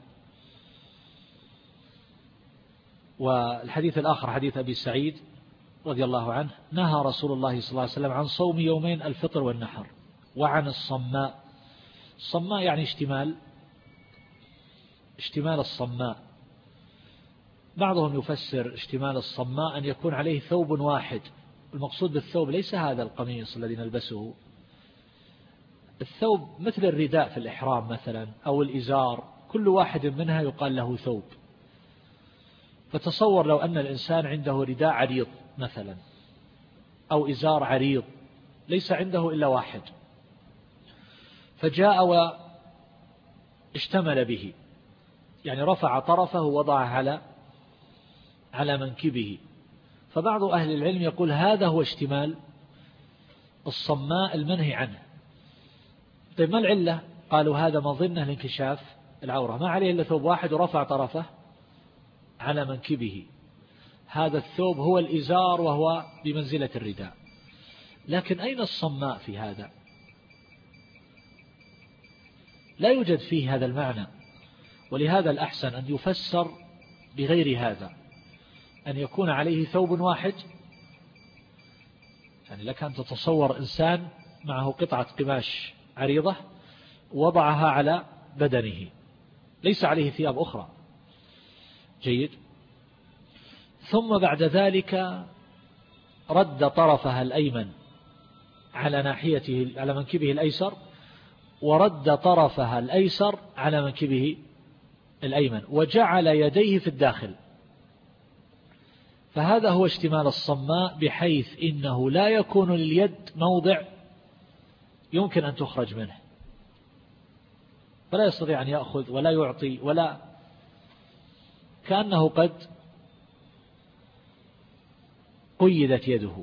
والحديث الآخر حديث أبي سعيد رضي الله عنه نهى رسول الله صلى الله عليه وسلم عن صوم يومين الفطر والنحر، وعن الصماء. الصماء يعني اشتمال اشتمال الصماء. بعضهم يفسر اشتمال الصماء أن يكون عليه ثوب واحد. المقصود بالثوب ليس هذا القميص الذي نلبسه، الثوب مثل الرداء في الإحرام مثلا أو الإزار، كل واحد منها يقال له ثوب. فتصور لو أن الإنسان عنده رداء عريض مثلا أو إزار عريض ليس عنده إلا واحد، فجاء واشتمل به، يعني رفع طرفه ووضعه على على منكبه. فبعض أهل العلم يقول هذا هو اشتمال الصماء المنهي عنه. طيب ما العلة؟ قالوا هذا مظنة لانكشاف العورة، ما عليه إلا ثوب واحد ورفع طرفه على منكبه، هذا الثوب هو الإزار وهو بمنزلة الرداء. لكن أين الصماء في هذا؟ لا يوجد فيه هذا المعنى، ولهذا الأحسن أن يفسر بغير هذا، أن يكون عليه ثوب واحد. يعني لك أن تتصور إنسان معه قطعة قماش عريضة وضعها على بدنه، ليس عليه ثياب أخرى. جيد. ثم بعد ذلك رد طرفها الأيمن على ناحيته على منكبه الأيسر، ورد طرفها الأيسر على منكبه الأيمن، وجعل يديه في الداخل. فهذا هو اشتمال الصماء، بحيث إنه لا يكون لليد موضع يمكن أن تخرج منه، فلا يستطيع أن يأخذ ولا يعطي، ولا كأنه قد قيدت يده.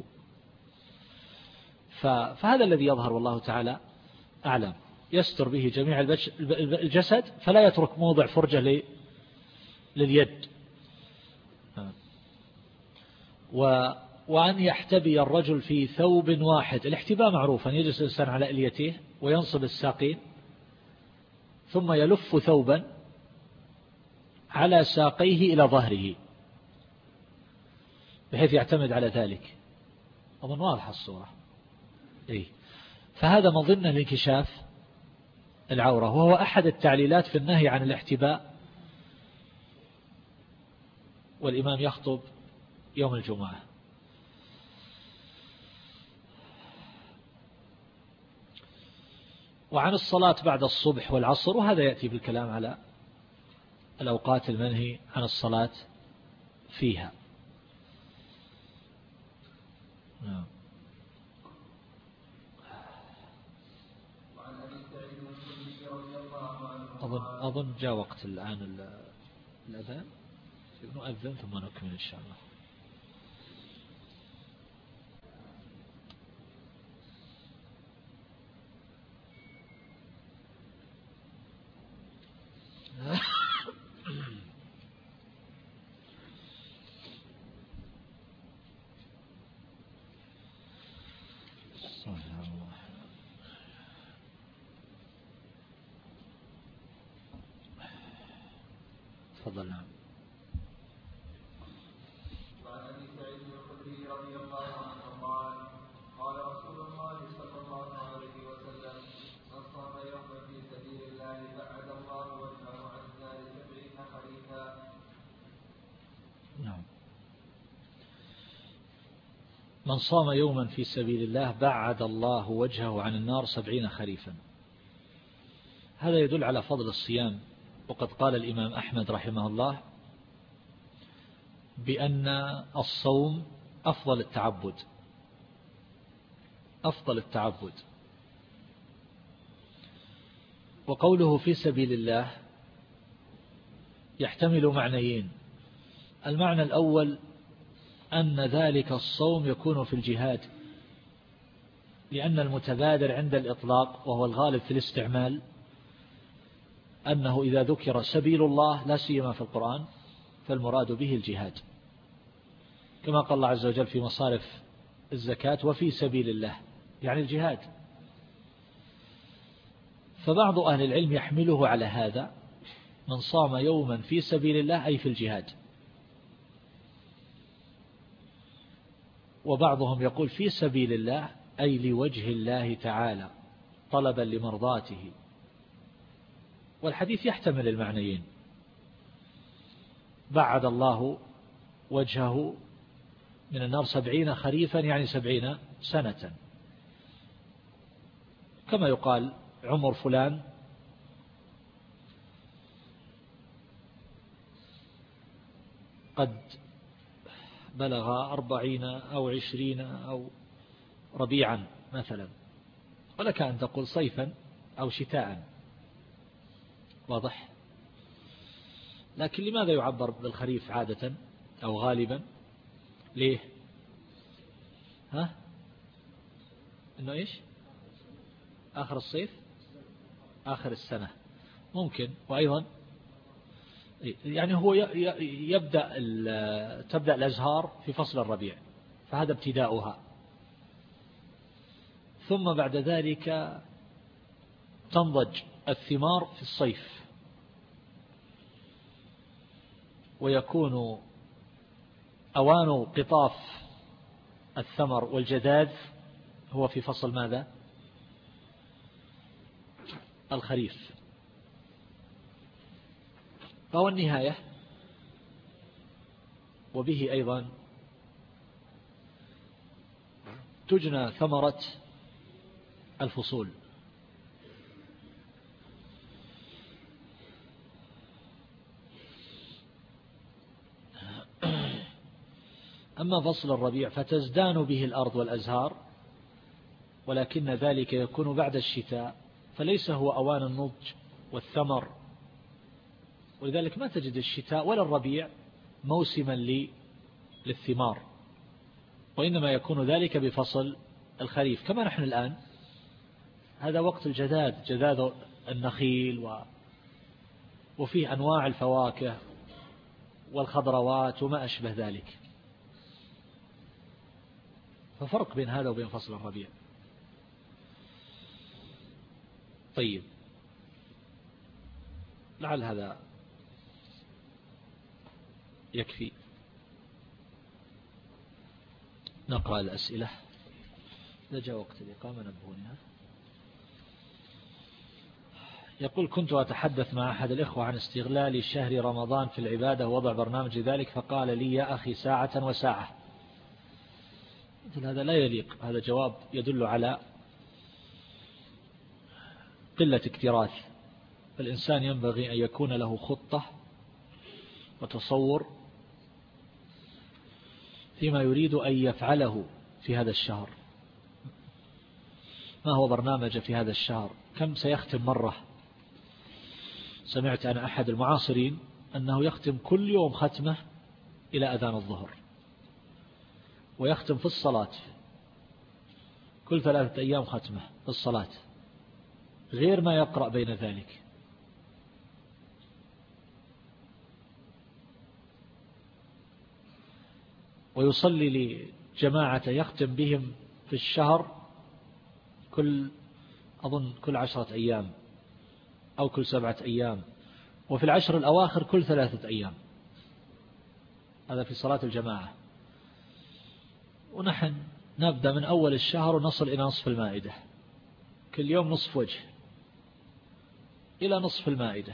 فهذا الذي يظهر والله تعالى أعلم، يستر به جميع الجسد، فلا يترك موضع فرجة لليد. وأن يحتبي الرجل في ثوب واحد. الاحتباء معروف، أن يجلس الإنسان على إليته وينصب الساقين، ثم يلف ثوبا على ساقيه إلى ظهره بحيث يعتمد على ذلك. أظن واضحة الصورة. إيه؟ فهذا من ضمن الانكشاف العورة، وهو أحد التعليلات في النهي عن الاحتباء والإمام يخطب يوم الجمعة. وعن الصلاة بعد الصبح والعصر، وهذا يأتي بالكلام على الأوقات المنهي عن الصلاة فيها. نعم. أظن أظن جاء وقت الآن الأذان، نؤذن ثم نكمل إن شاء الله. تفضل. نعم.
وعن ابي سعيد الخدري رضي الله عنه قال قال رسول الله صلى الله عليه وسلم من صام يوما في سبيل الله بعد الله وجهه عن النار سبعين خريفا.
نعم. من صام يوما في سبيل الله بعد الله وجهه عن النار سبعين خريفا. هذا يدل على فضل الصيام. وقد قال الإمام أحمد رحمه الله بأن الصوم أفضل التعبد، أفضل التعبد. وقوله في سبيل الله يحتمل معنيين. المعنى الأول أن ذلك الصوم يكون في الجهاد، لأن المتبادر عند الإطلاق وهو الغالب في الاستعمال أنه إذا ذكر سبيل الله لا سيما في القرآن فالمراد به الجهاد، كما قال الله عز وجل في مصارف الزكاة وفي سبيل الله، يعني الجهاد. فبعض أهل العلم يحمله على هذا، من صام يوما في سبيل الله أي في الجهاد. وبعضهم يقول في سبيل الله أي لوجه الله تعالى طلبا لمرضاته. والحديث يحتمل المعنيين. بعد الله وجهه من النار سبعين خريفا يعني سبعين سنة، كما يقال عمر فلان قد بلغ أربعين أو عشرين أو ربيعا مثلا، ولك أن تقول صيفا أو شتاء، واضح. لكن لماذا يعبر بالخريف عادة أو غالبا؟ ليه؟ ها؟ إنه إيش؟ آخر الصيف، آخر السنة ممكن. وأيضا يعني هو يبدأ تبدأ الأزهار في فصل الربيع، فهذا ابتداؤها، ثم بعد ذلك تنضج الثمار في الصيف، ويكون أوان قطاف الثمر والجداذ هو في فصل ماذا؟ الخريف. فهو النهاية. وبه أيضا تجنى ثمرة الفصول. أما فصل الربيع فتزدان به الأرض والأزهار، ولكن ذلك يكون بعد الشتاء، فليس هو أوان النضج والثمر، ولذلك ما تجد الشتاء ولا الربيع موسما للثمار، وإنما يكون ذلك بفصل الخريف. كما نحن الآن هذا وقت الجداد، جداد النخيل و... وفيه أنواع الفواكه والخضروات وما أشبه ذلك، ففرق بين هذا وبين فصل الربيع. طيب، لعل هذا يكفي. نقرأ الأسئلة إذا جاء وقت الإقامة نبهونها. يقول: كنت أتحدث مع أحد الإخوة عن استغلال شهر رمضان في العبادة ووضع برنامج ذلك، فقال لي: يا أخي ساعة وساعة. مثل هذا لا يليق، هذا جواب يدل على قلة اكتراث. فالإنسان ينبغي أن يكون له خطة وتصور فيما يريد أن يفعله في هذا الشهر. ما هو برنامج في هذا الشهر؟ كم سيختم مرة؟ سمعت أنا أحد المعاصرين أنه يختم كل يوم ختمة إلى أذان الظهر، ويختم في الصلاة كل ثلاثة أيام ختمة في الصلاة، غير ما يقرأ بين ذلك. ويصلي لجماعة يختم بهم في الشهر كل أظن كل عشرة أيام أو كل سبعة أيام، وفي العشر الأواخر كل ثلاثة أيام. هذا في صلاة الجماعة. ونحن نبدأ من أول الشهر ونصل إلى نصف المائدة، كل يوم نصف وجه إلى نصف المائدة.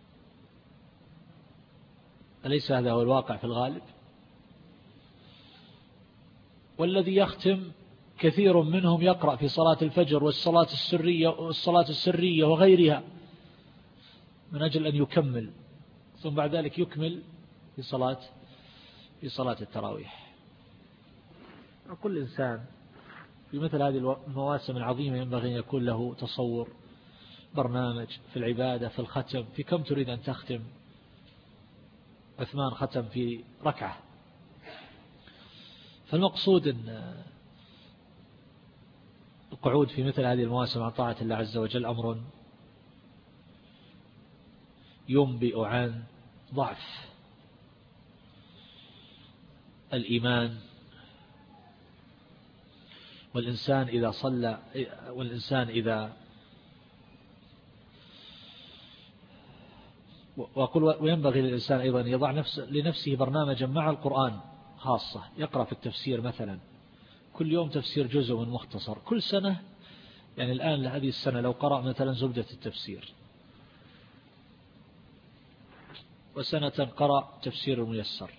أليس هذا هو الواقع في الغالب؟ والذي يختم كثير منهم يقرأ في صلاة الفجر والصلاة السرية والصلاة السرية وغيرها من أجل أن يكمل، ثم بعد ذلك يكمل في صلاة في صلاة التراويح. كل إنسان في مثل هذه المواسم العظيمة ينبغي أن يكون له تصور، برنامج في العبادة، في الختم، في كم تريد أن تختم. عثمان ختم في ركعة. فالمقصود أن القعود في مثل هذه المواسم عن طاعة الله عز وجل أمر ينبئ عن ضعف الإيمان. والإنسان إذا صلى والإنسان إذا وأقول وينبغي للإنسان أيضا يضع نفس لنفسه برنامجا مع القرآن خاصة، يقرأ في التفسير مثلا كل يوم تفسير جزء من مختصر. كل سنة يعني الآن لهذه السنة لو قرأ مثلا زبدة التفسير، وسنة قرأ تفسير الميسر،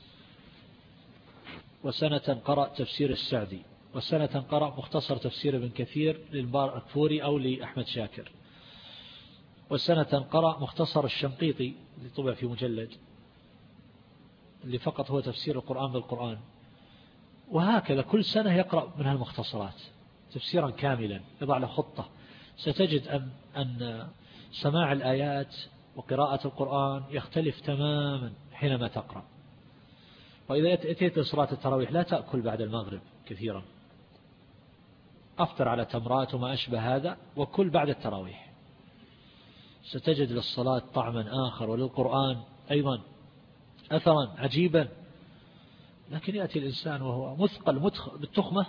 وسنة قرأ تفسير السعدي، وسنة قرأ مختصر تفسير ابن كثير للمبارك فوري أو لأحمد شاكر، وسنة قرأ مختصر الشنقيطي اللي طبع في مجلد اللي فقط هو تفسير القرآن بالقرآن. وهكذا كل سنة يقرأ من هالمختصرات تفسيرا كاملا، يضع له خطة. ستجد أن, أن سماع الآيات وقراءة القرآن يختلف تماما حينما تقرأ. وإذا أتيت لصلاة التراويح لا تأكل بعد المغرب كثيرا، أفطر على تمرات وما أشبه هذا وكل بعد التراويح. ستجد للصلاة طعما آخر وللقرآن أيضا أثرا عجيبا. لكن يأتي الإنسان وهو مثقل بالتخمة،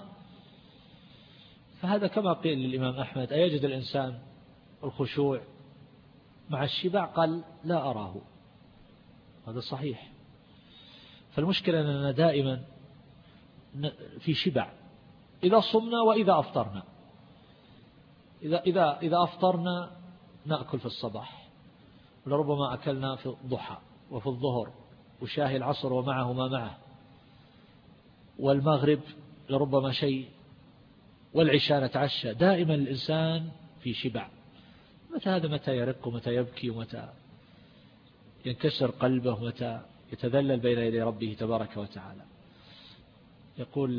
فهذا كما قيل للإمام أحمد: أيجد الإنسان الخشوع مع الشبع؟ قال: لا أراه. هذا صحيح. فالمشكلة أننا دائما في شبع إذا صمنا وإذا أفطرنا. إذا, إذا, إذا أفطرنا نأكل في الصباح، لربما أكلنا في الضحى وفي الظهر وشاهي العصر ومعه ما معه، والمغرب لربما شيء، والعشاء نتعشى. دائما الإنسان في شبع. متى هذا متى يرق ومتى يبكي ومتى ينكسر قلبه ومتى يتذلل بين يدي ربه تبارك وتعالى. يقول: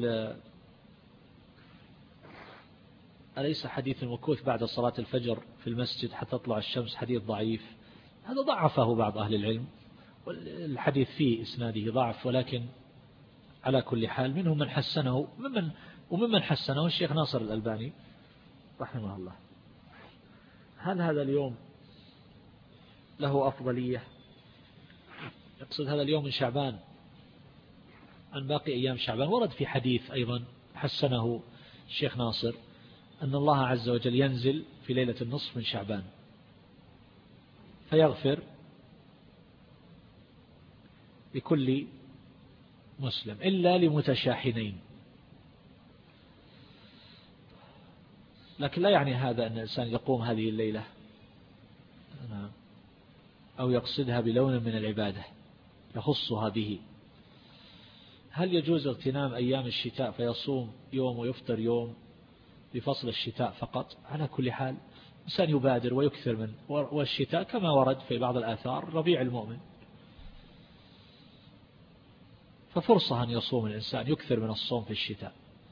أليس حديث المكوث بعد صلاة الفجر في المسجد حتى تطلع الشمس حديث ضعيف؟ هذا ضعفه بعض أهل العلم، والحديث فيه إسناده ضعف، ولكن على كل حال منهم من حسنه وممن, وممن حسنه الشيخ ناصر الألباني رحمه الله. هل هذا اليوم له أفضلية؟ يقصد هذا اليوم من شعبان عن باقي أيام شعبان. ورد في حديث أيضا حسنه الشيخ ناصر أن الله عز وجل ينزل في ليلة النصف من شعبان فيغفر لكل مسلم إلا لمتشاحنين. لكن لا يعني هذا أن الإنسان يقوم هذه الليلة أو يقصدها بلون من العبادة يخصها به. هل يجوز اغتنام أيام الشتاء فيصوم يوم ويفطر يوم لفصل الشتاء فقط؟ على كل حال إنسان يبادر ويكثر من، والشتاء كما ورد في بعض الآثار ربيع المؤمن، ففرصة أن يصوم الإنسان يكثر من الصوم في الشتاء،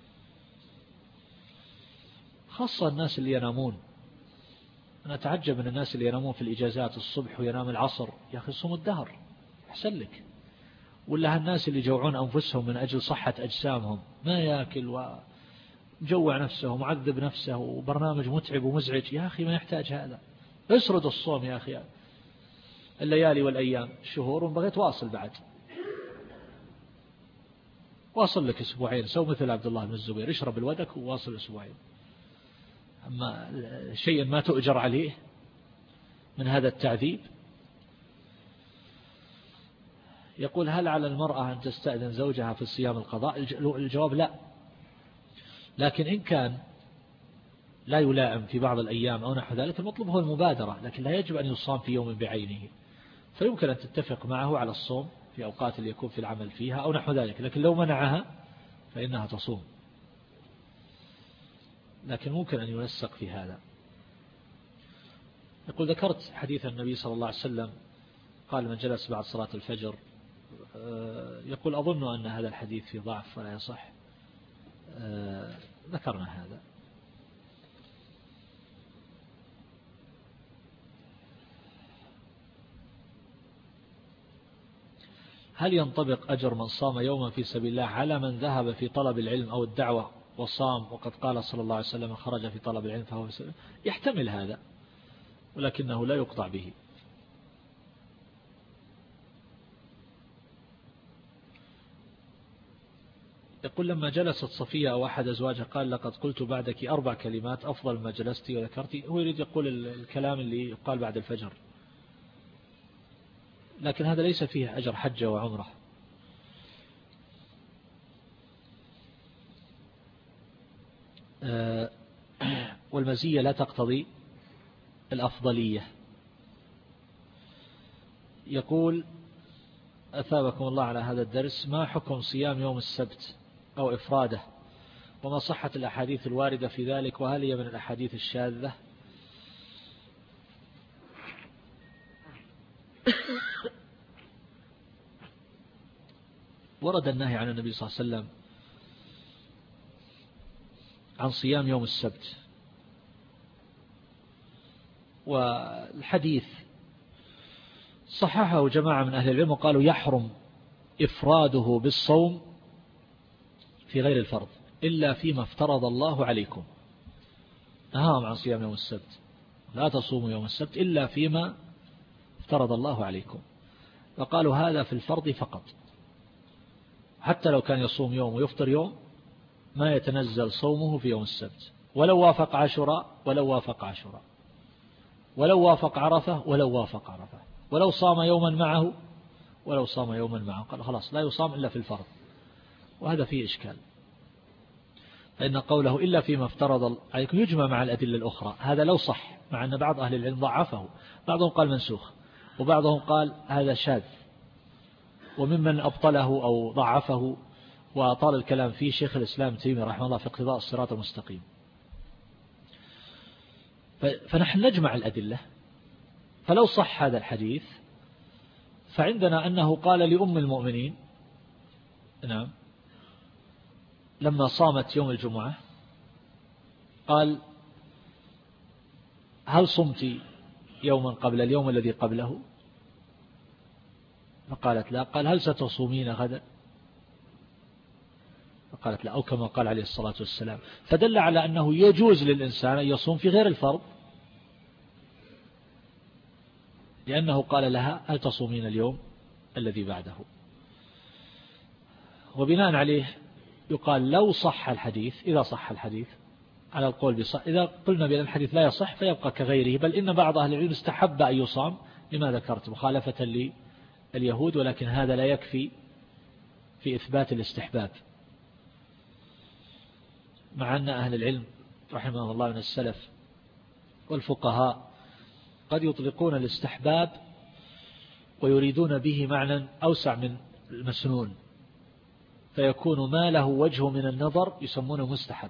خاصة الناس اللي ينامون. أنا أتعجب من الناس اللي ينامون في الإجازات الصبح وينام العصر. يا أخي صوم الدهر أحسن لك. ولا الناس اللي يجوعون أنفسهم من أجل صحة أجسامهم، ما يأكل ومجوع نفسه ومعذب نفسه وبرنامج متعب ومزعج. يا أخي ما يحتاج هذا. اسرد الصوم يا أخي، الليالي والأيام الشهور، وبغيت واصل بعد واصل لك أسبوعين. سو مثل عبد الله بن الزبير، اشرب الودك وواصل أسبوعين. أما شيء ما تؤجر عليه من هذا التعذيب. يقول: هل على المرأة أن تستأذن زوجها في الصيام القضاء؟ الجواب لا، لكن إن كان لا يلائم في بعض الأيام أو نحو ذلك المطلوب هو المبادرة، لكن لا يجب أن يصام في يوم بعينه، فيمكن أن تتفق معه على الصوم في أوقات اللي يكون في العمل فيها أو نحو ذلك، لكن لو منعها فإنها تصوم. لكن ممكن أن ينسق في هذا. يقول: ذكرت حديث النبي صلى الله عليه وسلم قال: من جلس بعد صلاة الفجر. يقول: أظن أن هذا الحديث في ضعف ولا يصح. ذكرنا هذا. هل ينطبق أجر من صام يوما في سبيل الله على من ذهب في طلب العلم أو الدعوة وصام وقد قال صلى الله عليه وسلم خرج في طلب العلم فهو في سبيل؟ يحتمل هذا ولكنه لا يقطع به. يقول: لما جلست صفية أو أحد أزواجها قال: لقد قلت بعدك أربع كلمات أفضل ما جلستي وذكرتي. هو يريد يقول الكلام اللي يقال بعد الفجر، لكن هذا ليس فيه أجر حجة وعمرة. والمزية لا تقتضي الأفضلية. يقول: أثابكم الله على هذا الدرس، ما حكم صيام يوم السبت أو إفراده، وما صحة الأحاديث الواردة في ذلك، وهل هي من الأحاديث الشاذة؟ ورد النهي عن النبي صلى الله عليه وسلم عن صيام يوم السبت، والحديث صححه جماعة من أهل العلم وقالوا يحرم إفراده بالصوم في غير الفرض إلا فيما افترض الله عليكم. نهاهم عن صيام يوم السبت، لا تصوموا يوم السبت إلا فيما افترض الله عليكم، وقالوا هذا في الفرض فقط. حتى لو كان يصوم يوم ويفطر يوم ما يتنزل صومه في يوم السبت، ولو وافق عاشوراء ولو وافق عاشوراء ولو وافق عرفة ولو وافق عرفة، ولو صام يوما معه ولو صام يوما معه. قال خلاص لا يصام إلا في الفرض، وهذا فيه إشكال، فإن قوله إلا فيما افترض عليكم يجمع مع الأدلة الأخرى. هذا لو صح، مع أن بعض أهل العلم ضعفه، بعضهم قال منسوخ، وبعضهم قال هذا شاذ، وممن أبطله أو ضعفه وأطال الكلام فيه شيخ الإسلام تيمية رحمه الله في اقتضاء الصراط المستقيم. فنحن نجمع الأدلة، فلو صح هذا الحديث فعندنا أنه قال لأم المؤمنين نعم لما صامت يوم الجمعة قال هل صمت يوما قبل اليوم الذي قبله؟ فقالت لا. قال هل ستصومين غدا؟ فقالت لا، أو كما قال عليه الصلاة والسلام. فدل على أنه يجوز للإنسان أن يصوم في غير الفرض، لأنه قال لها هل تصومين اليوم الذي بعده. وبناء عليه يقال لو صح الحديث، إذا صح الحديث على القول بصح، إذا قلنا بأن الحديث لا يصح فيبقى كغيره، بل إن بعض أهل العلم استحب أن يصام لما ذكرت مخالفة لليهود، ولكن هذا لا يكفي في إثبات الاستحباب، مع أن أهل العلم رحمه الله من السلف والفقهاء قد يطلقون الاستحباب ويريدون به معنى أوسع من المسنون، فيكون ما له وجه من النظر يسمونه مستحب.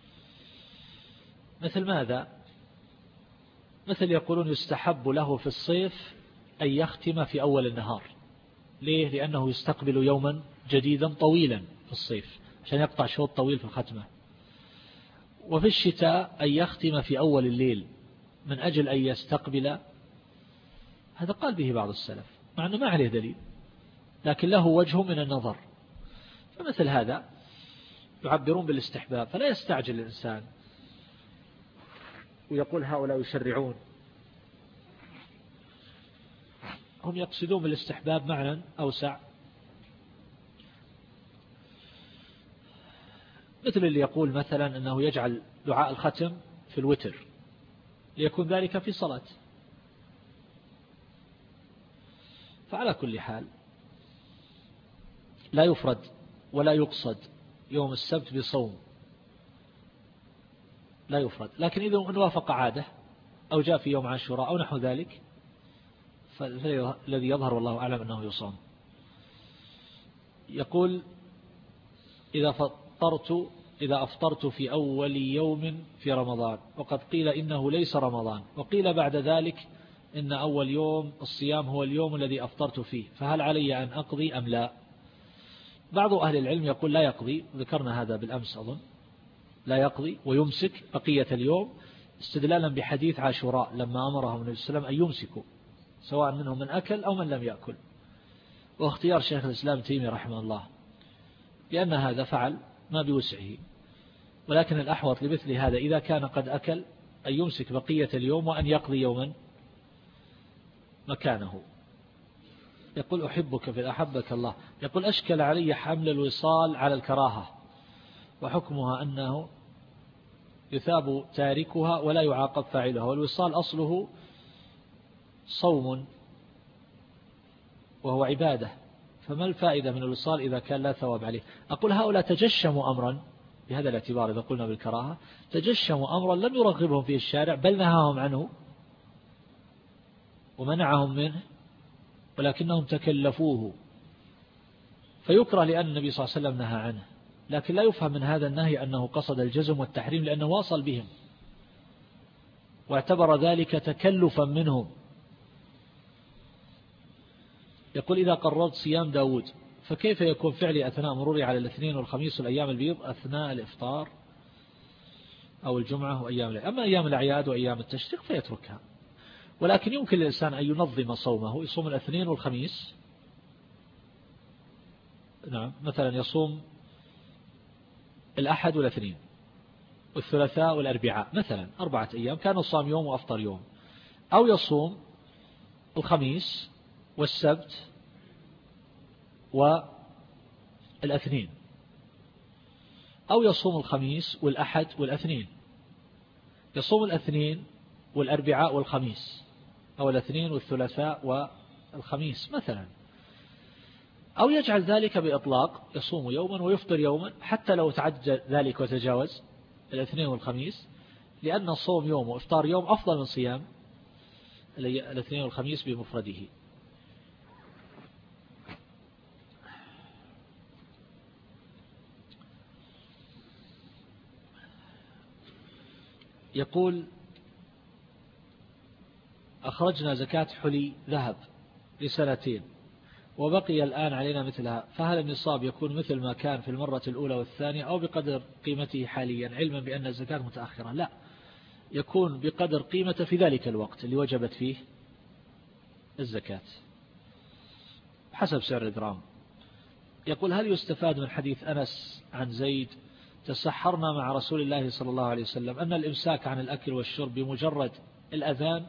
مثل ماذا؟ مثل يقولون يستحب له في الصيف أن يختم في أول النهار. ليه؟ لأنه يستقبل يوما جديدا طويلا في الصيف عشان يقطع شوط طويل في الختمة. وفي الشتاء أن يختم في أول الليل من أجل أن يستقبل، هذا قال به بعض السلف مع أنه ما عليه دليل لكن له وجه من النظر. فمثل هذا يعبرون بالاستحباب، فلا يستعجل الإنسان ويقول هؤلاء يشرعون، هم يقصدون بالاستحباب معنى أوسع، مثل اللي يقول مثلا أنه يجعل دعاء الختم في الوتر ليكون ذلك في صلاة. فعلى كل حال لا يفرد ولا يقصد يوم السبت بصوم، لا يفرد، لكن إذا وافق عادة أو جاء في يوم عاشوراء أو نحو ذلك فالذي يظهر والله أعلم أنه يصام. يقول إذا فطرت إذا أفطرت في أول يوم في رمضان، وقد قيل إنه ليس رمضان، وقيل بعد ذلك إن أول يوم الصيام هو اليوم الذي أفطرت فيه، فهل علي أن أقضي أم لا؟ بعض أهل العلم يقول لا يقضي، ذكرنا هذا بالأمس أظن، لا يقضي ويمسك بقية اليوم استدلالا بحديث عاشوراء لما أمرهم النبي صلى الله عليه وسلم أن يمسكوا سواء منهم من أكل أو من لم يأكل، واختيار شيخ الإسلام تيمية رحمه الله لأن هذا فعل ما بوسعه، ولكن الأحوط لمثل هذا إذا كان قد أكل أن يمسك بقية اليوم وأن يقضي يوما مكانه. يقول أحبك في أحبك الله. يقول أشكل علي حمل الوصال على الكراهة وحكمها أنه يثاب تاركها ولا يعاقب فاعلها، والوصال أصله صوم وهو عبادة، فما الفائدة من الوصال إذا كان لا ثواب عليه؟ أقول هؤلاء تجشموا أمرا بهذا الاعتبار، إذا قلنا بالكراهة تجشموا أمرا لم يرغبهم فيه الشارع بل نهاهم عنه ومنعهم منه، ولكنهم تكلفوه فيكره لأن النبي صلى الله عليه وسلم نهى عنه، لكن لا يفهم من هذا النهي أنه قصد الجزم والتحريم لأنه واصل بهم واعتبر ذلك تكلفا منهم. يقول إذا قررت صيام داود فكيف يكون فعلي أثناء مروري على الاثنين والخميس والأيام البيض أثناء الإفطار أو الجمعة وأيام الأعياد؟ أما أيام الأعياد وأيام التشريق فيتركها، ولكن يمكن للإنسان أن ينظم صومه، يصوم الاثنين والخميس، نعم مثلا يصوم الأحد والاثنين والثلاثاء والأربعاء مثلا أربعة أيام، كان صام يوم وأفطر يوم، أو يصوم الخميس والسبت والاثنين، أو يصوم الخميس والأحد والاثنين، يصوم الاثنين والأربعاء والخميس، أو الاثنين والثلاثاء والخميس مثلا، أو يجعل ذلك بإطلاق يصوم يوما ويفطر يوما حتى لو تعدى ذلك وتجاوز الاثنين والخميس، لأن الصوم يوم وإفطار يوم أفضل من صيام الاثنين والخميس بمفرده. يقول أخرجنا زكاة حلي ذهب لسنتين وبقي الآن علينا مثلها، فهل النصاب يكون مثل ما كان في المرة الأولى والثانية أو بقدر قيمته حاليا، علما بأن الزكاة متأخرة؟ لا، يكون بقدر قيمة في ذلك الوقت اللي وجبت فيه الزكاة حسب سعر الجرام. يقول هل يستفاد من حديث أنس عن زيد تسحرنا مع رسول الله صلى الله عليه وسلم أن الإمساك عن الأكل والشرب بمجرد الأذان؟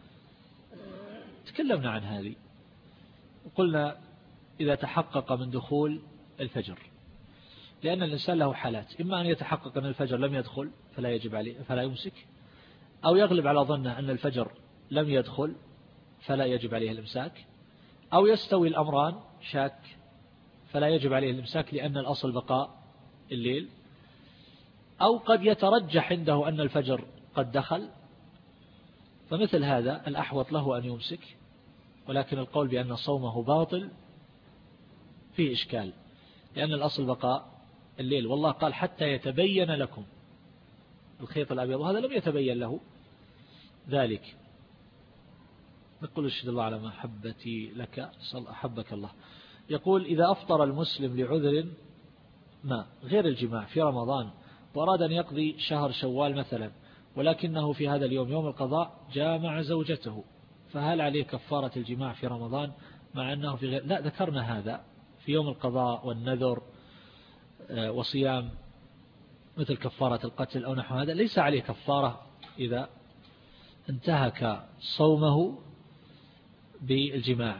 تكلمنا عن هذه وقلنا إذا تحقق من دخول الفجر، لأن الإنسان له حالات، إما أن يتحقق أن الفجر لم يدخل فلا يجب عليه فلا يمسك، أو يغلب على ظنه أن الفجر لم يدخل فلا يجب عليه الإمساك، أو يستوي الأمران شاك فلا يجب عليه الإمساك لأن الأصل بقاء الليل، أو قد يترجح عنده أن الفجر قد دخل، فمثل هذا الأحوط له أن يمسك، ولكن القول بأن صومه باطل فيه إشكال، لأن الأصل بقاء الليل، والله قال حتى يتبين لكم الخيط الأبيض، وهذا لم يتبين له ذلك. نقول اشهد الله على محبتي لك أحبك الله. يقول إذا أفطر المسلم لعذر ما غير الجماع في رمضان وأراد أن يقضي شهر شوال مثلا، ولكنه في هذا اليوم يوم القضاء جامع زوجته، فهل عليه كفارة الجماع في رمضان مع أنه في غير؟ لا، ذكرنا هذا في يوم القضاء والنذر وصيام مثل كفارة القتل أو نحو هذا، ليس عليه كفارة إذا انتهك صومه بالجماع،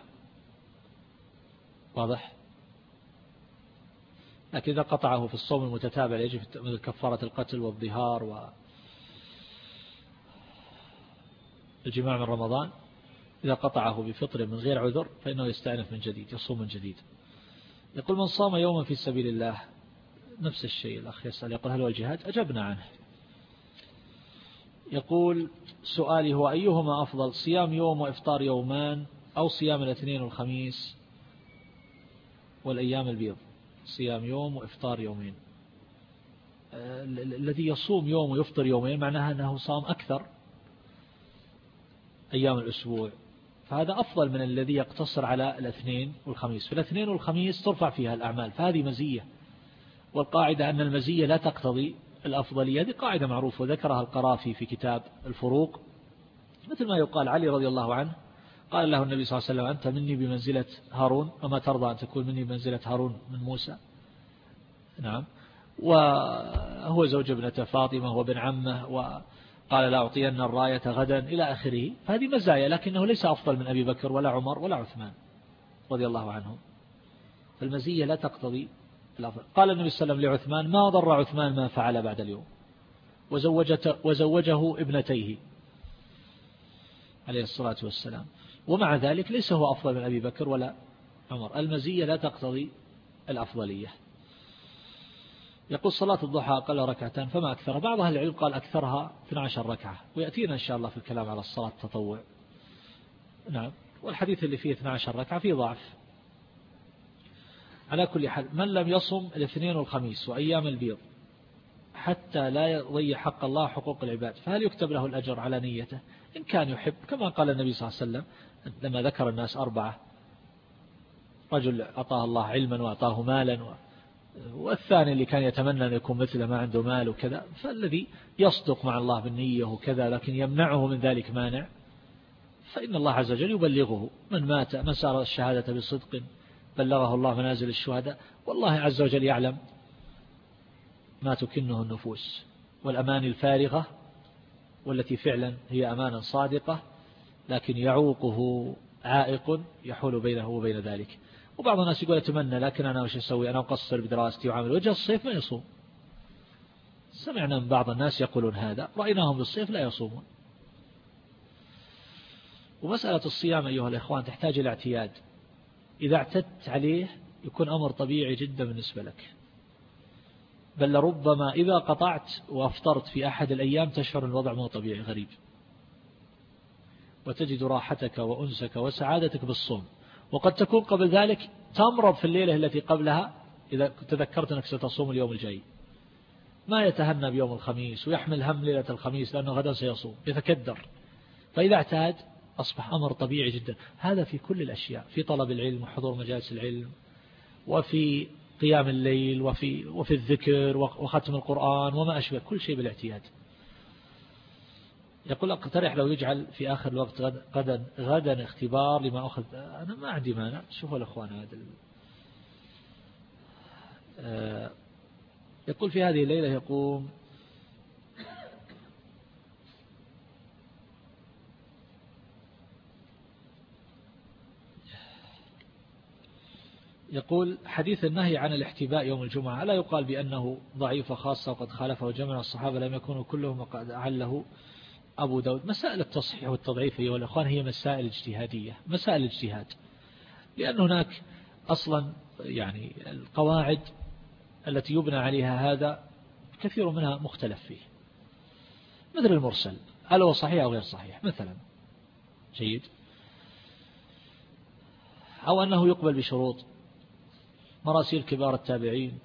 واضح؟ لكن إذا قطعه في الصوم المتتابع يجب مثل كفارة القتل والظهار والجماع من رمضان، إذا قطعه بفطر من غير عذر فإنه يستأنف من جديد، يصوم من جديد. يقول من صام يوما في سبيل الله، نفس الشيء الأخ يسأل، يقول هل هو الجهاد؟ أجبنا عنه. يقول سؤالي هو أيهما أفضل، صيام يوم وإفطار يومان أو صيام الاثنين والخميس والأيام البيض؟ صيام يوم وإفطار يومين. الذي يصوم يوم ويفطر يومين معناها أنه صام أكثر أيام الأسبوع، فهذا أفضل من الذي يقتصر على الاثنين والخميس. في الاثنين والخميس ترفع فيها الأعمال، فهذه مزية، والقاعدة أن المزية لا تقتضي الأفضلية، هذه قاعدة معروفة وذكرها القرافي في كتاب الفروق. مثل ما يقال علي رضي الله عنه قال له النبي صلى الله عليه وسلم أنت مني بمنزلة هارون، وما ترضى أن تكون مني بمنزلة هارون من موسى؟ نعم. وهو زوج ابنة فاطمة وابن عمه، وقال لا أعطين الراية غدا إلى آخره، فهذه مزايا، لكنه ليس أفضل من أبي بكر ولا عمر ولا عثمان رضي الله عنهم، فالمزية لا تقتضي الأفضل. قال النبي صلى الله عليه وسلم لعثمان ما ضر عثمان ما فعل بعد اليوم، وزوجه ابنتيه عليه الصلاة والسلام، ومع ذلك ليس هو أفضل من أبي بكر ولا عمر، المزية لا تقتضي الأفضلية. يقول صلاة الضحى أقل ركعتان فما أكثر، بعض أهل العلم قال أكثرها اثنتي عشرة ركعة، ويأتينا إن شاء الله في الكلام على الصلاة التطوع. نعم، والحديث اللي فيه اثنتي عشرة ركعة فيه ضعف. على كل حال من لم يصم الاثنين والخميس وأيام البيض حتى لا يضيع حق الله حقوق العباد، فهل يكتب له الأجر على نيته؟ إن كان يحب، كما قال النبي صلى الله عليه وسلم لما ذكر الناس أربعة، رجل أعطاه الله علما وأعطاه مالا، والثاني اللي كان يتمنى أن يكون مثل ما عنده مال وكذا، فالذي يصدق مع الله بالنية وكذا لكن يمنعه من ذلك مانع، فإن الله عز وجل يبلغه. من مات من سار الشهادة بصدق بلغه الله منازل الشهداء، والله عز وجل يعلم ما تكنه النفوس، والأماني الفارغة والتي فعلا هي أمانا صادقة لكن يعوقه عائق يحول بينه وبين ذلك. وبعض الناس يقول أتمنى لكن أنا وش أسوي، أنا أقصر بدراستي وعمل وجه الصيف ما يصوم. سمعنا من بعض الناس يقولون هذا، رأيناهم بالصيف لا يصومون. ومسألة الصيام أيها الإخوان تحتاج إلى اعتياد، إذا اعتدت عليه يكون أمر طبيعي جدا بالنسبة لك، بل لربما إذا قطعت وأفطرت في أحد الأيام تشعر الوضع مو طبيعي غريب. وتجد راحتك وأنسك وسعادتك بالصوم. وقد تكون قبل ذلك تمرض في الليلة التي قبلها إذا تذكرت أنك ستصوم اليوم الجاي، ما يتهنى بيوم الخميس ويحمل هم ليلة الخميس لأنه غدا سيصوم، يتكدر. فإذا اعتاد أصبح أمر طبيعي جدا. هذا في كل الأشياء، في طلب العلم وحضور مجالس العلم، وفي قيام الليل، وفي وفي الذكر وختم القرآن وما أشبه، كل شيء بالاعتياد. يقول أقترح لو يجعل في آخر الوقت غدا غدا اختبار لما أخذ. أنا ما عندي مانع. شوفوا الأخوان هذا. يقول في هذه الليلة يقوم يقول حديث النهي عن الاحتباء يوم الجمعة لا يقال بأنه ضعيف خاصة وقد خالفه جمع الصحابة لم يكونوا كلهم وقد أعله أبو داود. مسائل التصحيح والتضعيف أيها الأخوان هي مسائل اجتهادية، مسائل اجتهاد، لأن هناك أصلا يعني القواعد التي يبنى عليها هذا كثير منها مختلف فيه، مثل المرسل هل هو صحيح أو غير صحيح مثلا، جيد، أو أنه يقبل بشروط، مراسيل كبار التابعين،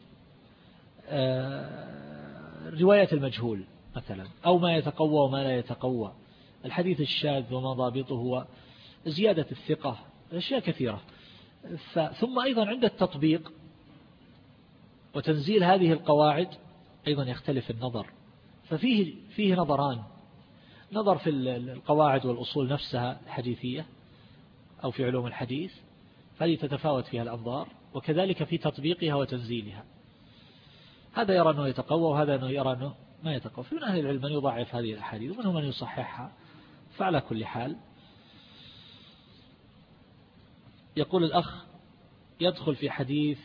رواية المجهول مثلا، أو ما يتقوى وما لا يتقوى، الحديث الشاذ وما ضابطه، زيادة الثقة، أشياء كثيرة. ثم أيضا عند التطبيق وتنزيل هذه القواعد أيضا يختلف النظر، ففيه فيه نظران، نظر في القواعد والأصول نفسها الحديثية أو في علوم الحديث، هذه تتفاوت فيها الأنظار، وكذلك في تطبيقها وتنزيلها، هذا يرى أنه يتقوى وهذا أنه يرى أنه ما يتقوى. في من أهل العلم من يضعف هذه الأحاديث ومنهم من يصححها. فعلى كل حال يقول الأخ يدخل في حديث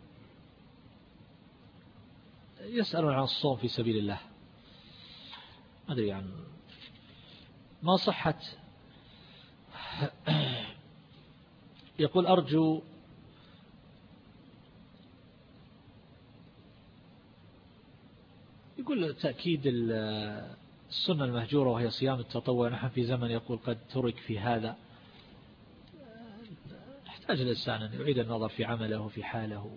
يسأل عن الصوم في سبيل الله، ما أدري يعني ما صحة. يقول أرجو يقول تأكيد السنة المهجورة وهي صيام التطوع، نحن في زمن يقول قد ترك في هذا، يحتاج الإنسان أن يعيد النظر في عمله وفي حاله.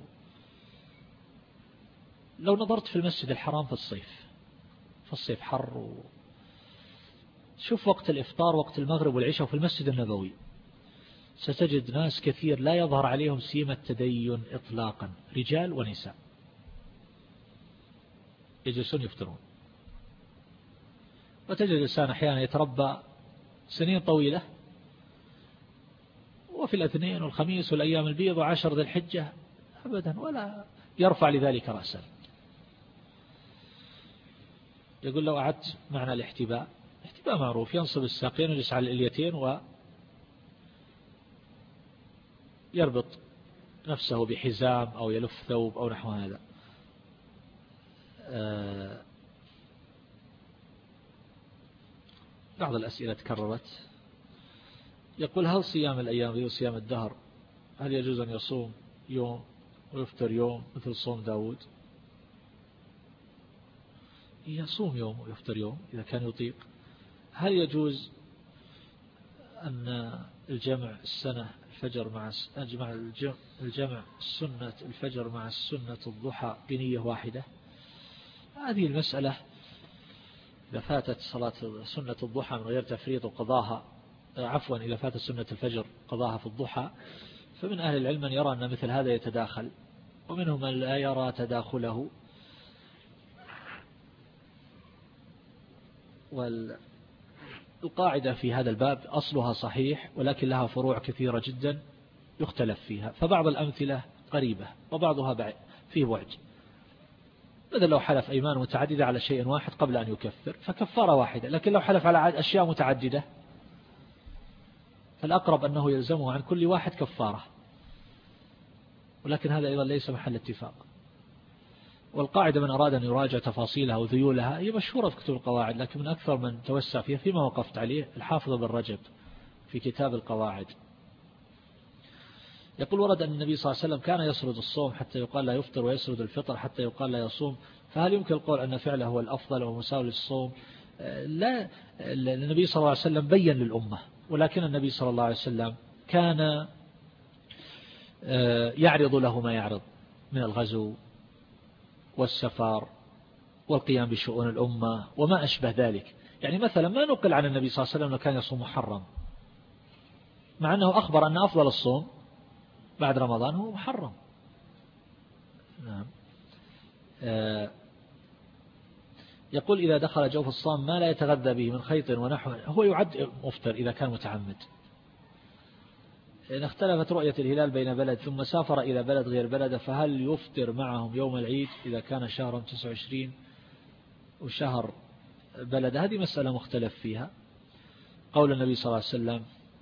لو نظرت في المسجد الحرام في الصيف، في الصيف حر و... شوف وقت الإفطار وقت المغرب والعشاء في المسجد النبوي ستجد ناس كثير لا يظهر عليهم سيمة التدين إطلاقا، رجال ونساء يجلسون يفطرون. وتجد الإنسان أحيانا يتربى سنين طويلة وفي الاثنين والخميس والأيام البيض وعشر ذي الحجة أبدا ولا يرفع لذلك رأسا. يقول لو أعدت معنى الاحتباء، الاحتباء معروف، ينصب الساقين ويجلس على الإليتين ويربط نفسه بحزام أو يلف ثوب أو نحو هذا. بعض الأسئلة تكررت. يقول هل صيام الأيام ذي وصيام الدهر هل يجوز أن يصوم يوم ويفطر يوم مثل صوم داود؟ يصوم يوم ويفطر يوم إذا كان يطيق. هل يجوز أن الجمع السنة الفجر مع أجمع الجمع السنة الفجر مع السنة الضحى بنية واحدة؟ هذه المسألة إذا فاتت صلاة سنة الضحى من غير تفريط وقضاها، عفوا إذا فاتت سنة الفجر قضاها في الضحى، فمن أهل العلم من يرى أن مثل هذا يتداخل، ومنهم من لا يرى تداخله. والقاعدة في هذا الباب أصلها صحيح ولكن لها فروع كثيرة جدا يختلف فيها، فبعض الأمثلة قريبة وبعضها فيه بعد. بدل لو حلف أيمان متعددة على شيء واحد قبل أن يكفر فكفارة واحدة، لكن لو حلف على أشياء متعددة فالأقرب أنه يلزمه عن كل واحد كفارة، ولكن هذا أيضا ليس محل اتفاق. والقاعدة من أراد أن يراجع تفاصيلها وذيولها هي مشهورة في كتب القواعد، لكن من أكثر من توسع فيها فيما وقفت عليه الحافظ بن رجب في كتاب القواعد. يقول ورد أن النبي صلى الله عليه وسلم كان يسرد الصوم حتى يقال لا يفطر ويسرد الفطر حتى يقال لا يصوم، فهل يمكن القول أن فعله هو الأفضل ومساوي للصوم؟ لا، النبي صلى الله عليه وسلم بين للأمة ولكن النبي صلى الله عليه وسلم كان يعرض له ما يعرض من الغزو والسفر والقيام بشؤون الأمة وما أشبه ذلك. يعني مثلا ما نقل عن النبي صلى الله عليه وسلم أنه كان يصوم محرم، مع أنه أخبر أن أفضل الصوم بعد رمضان هو محرم. نعم. يقول إذا دخل جوف الصام ما لا يتغذى به من خيط ونحوه هو يعد مفطر إذا كان متعمد. إن اختلفت رؤية الهلال بين بلد ثم سافر إلى بلد غير بلده فهل يفطر معهم يوم العيد إذا كان شهر تسعة وعشرين وشهر بلد؟ هذه مسألة مختلف فيها. قول النبي صلى الله عليه وسلم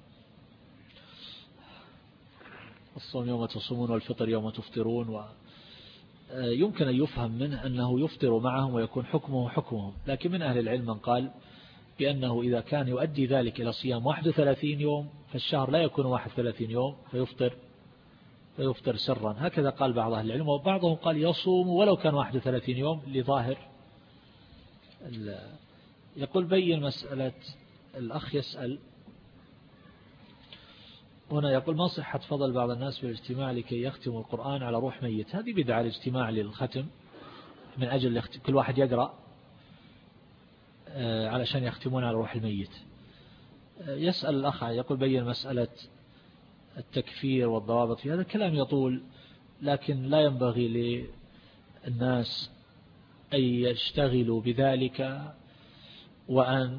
الصوم يوم تصومون والفطر يوم تفطرون، ويمكن أن يفهم منه أنه يفطر معهم ويكون حكمه حكمهم، لكن من أهل العلم من قال بأنه إذا كان يؤدي ذلك إلى صيام واحد وثلاثين يوم فالشهر لا يكون واحد وثلاثين يوم فيفطر فيفطر سرا. هكذا قال بعض أهل العلم، وبعضهم قال يصوم ولو كان واحد وثلاثين يوم لظاهر. يقول بين مسألة الأخ يسأل هنا، يقول ما صحة فضل بعض الناس بالاجتماع لكي يختموا القرآن على روح ميت؟ هذه بدعة الاجتماع للختم من أجل كل واحد يقرأ علشان يختمون على روح الميت. يسأل الأخ يقول بين مسألة التكفير والضوابط في هذا الكلام يطول، لكن لا ينبغي للناس أن يشتغلوا بذلك وأن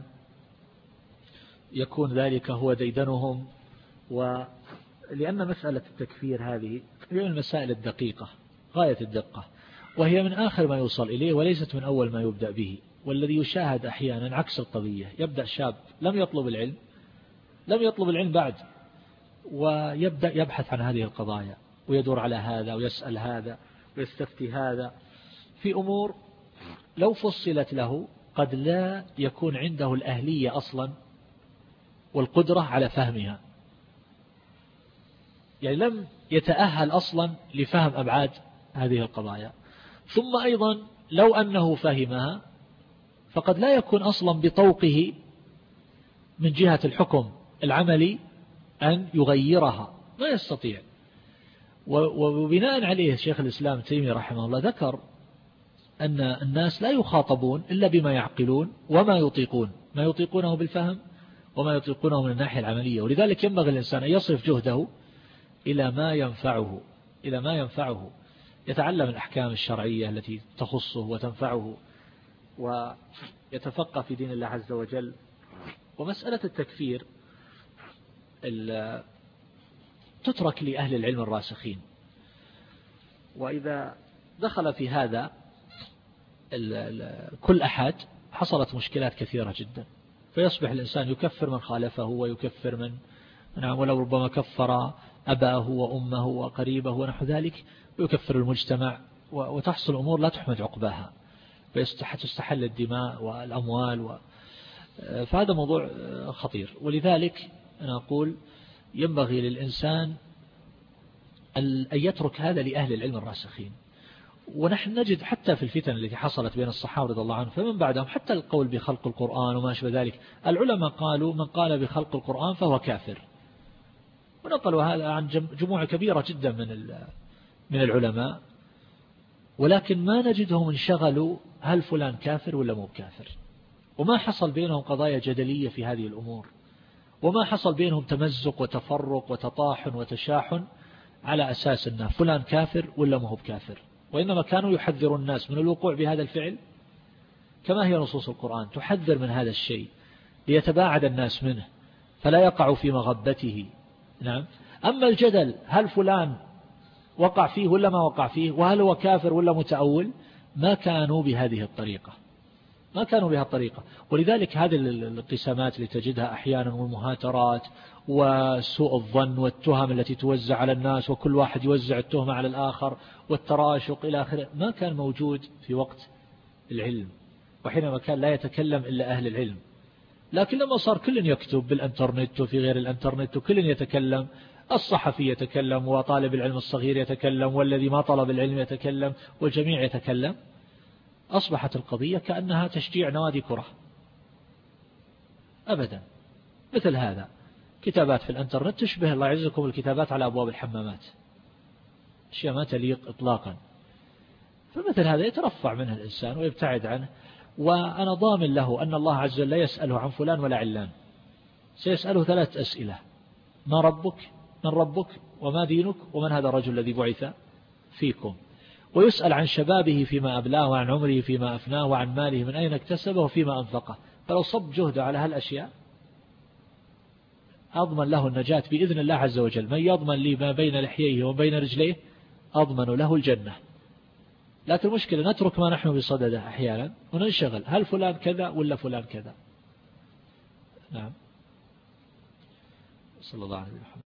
يكون ذلك هو ديدنهم، ولأن مسألة التكفير هذه من المسائل الدقيقة غاية الدقة، وهي من آخر ما يوصل إليه وليست من أول ما يبدأ به. والذي يشاهد أحيانا عكس القضية، يبدأ شاب لم يطلب العلم لم يطلب العلم بعد ويبدأ يبحث عن هذه القضايا ويدور على هذا ويسأل هذا ويستفتي هذا في أمور لو فصلت له قد لا يكون عنده الأهلية أصلا والقدرة على فهمها، يعني لم يتأهل أصلا لفهم أبعاد هذه القضايا. ثم أيضا لو أنه فهمها فقد لا يكون أصلا بطوقه من جهة الحكم العملي أن يغيرها، ما يستطيع. وبناء عليه شيخ الإسلام تيمية رحمه الله ذكر أن الناس لا يخاطبون إلا بما يعقلون وما يطيقون، ما يطيقونه بالفهم وما يطيقونه من الناحية العملية. ولذلك ينبغي الإنسان أن يصرف جهده إلى ما ينفعه إلى ما ينفعه يتعلم الأحكام الشرعية التي تخصه وتنفعه ويتفقه في دين الله عز وجل. ومسألة التكفير تترك لأهل العلم الراسخين، وإذا دخل في هذا كل أحد حصلت مشكلات كثيرة جدا، فيصبح الإنسان يكفر من خالفه ويكفر من نعم ولو ربما كفر أباه وأمه وقريبه ونحو ذلك، ويكفر المجتمع، وتحصل أمور لا تحمد عقباها، وتستحل الدماء والأموال و... فهذا موضوع خطير. ولذلك أنا أقول ينبغي للإنسان أن يترك هذا لأهل العلم الراسخين. ونحن نجد حتى في الفتن التي حصلت بين الصحابة رضي الله عنهم فمن بعدهم حتى القول بخلق القرآن وما شابه ذلك، العلماء قالوا من قال بخلق القرآن فهو كافر، ونقلوا هذا عن جموع كبيرة جدا من من العلماء، ولكن ما نجدهم انشغلوا هل فلان كافر ولا مو كافر، وما حصل بينهم قضايا جدلية في هذه الأمور، وما حصل بينهم تمزق وتفرق وتطاحن وتشاحن على أساس أن فلان كافر ولا مو بكافر، وإنما كانوا يحذروا الناس من الوقوع بهذا الفعل كما هي نصوص القرآن تحذر من هذا الشيء ليتباعد الناس منه فلا يقعوا في مغبته. نعم. أما الجدل هل فلان وقع فيه ولا ما وقع فيه وهل هو كافر ولا متأول، ما كانوا بهذه الطريقة ما كانوا بهذه الطريقة. ولذلك هذه الانقسامات اللي تجدها أحيانا والمهاترات وسوء الظن والتهم التي توزع على الناس وكل واحد يوزع التهمة على الآخر والتراشق إلى آخره ما كان موجود في وقت العلم، وحينما كان لا يتكلم إلا أهل العلم. لكن لما صار كل يكتب بالإنترنت وفي غير الإنترنت وكل يتكلم، الصحفي يتكلم وطالب العلم الصغير يتكلم والذي ما طلب العلم يتكلم والجميع يتكلم، أصبحت القضية كأنها تشجيع نوادي كرة أبدا مثل هذا. كتابات في الانترنت تشبه الله يعزكم الكتابات على أبواب الحمامات، أشياء ما تليق إطلاقا. فمثل هذا يترفع منه الإنسان ويبتعد عنه. وأنا ضامن له أن الله عز وجل لا يسأله عن فلان ولا علان، سيسأله ثلاث أسئلة: ما ربك؟ من ربك؟ وما دينك؟ ومن هذا الرجل الذي بعث فيكم؟ ويسأل عن شبابه فيما أبلاه، وعن عمره فيما أفناه، وعن ماله من أين اكتسبه وفيما أنفقه. فلو صب جهده على هالأشياء أضمن له النجاة بإذن الله عز وجل. من يضمن لي ما بين لحييه وبين رجليه أضمن له الجنة. لكن المشكلة نترك ما نحن بصدده أحيانا وننشغل، هل فلان كذا ولا فلان كذا. نعم. صلى الله عليه وسلم.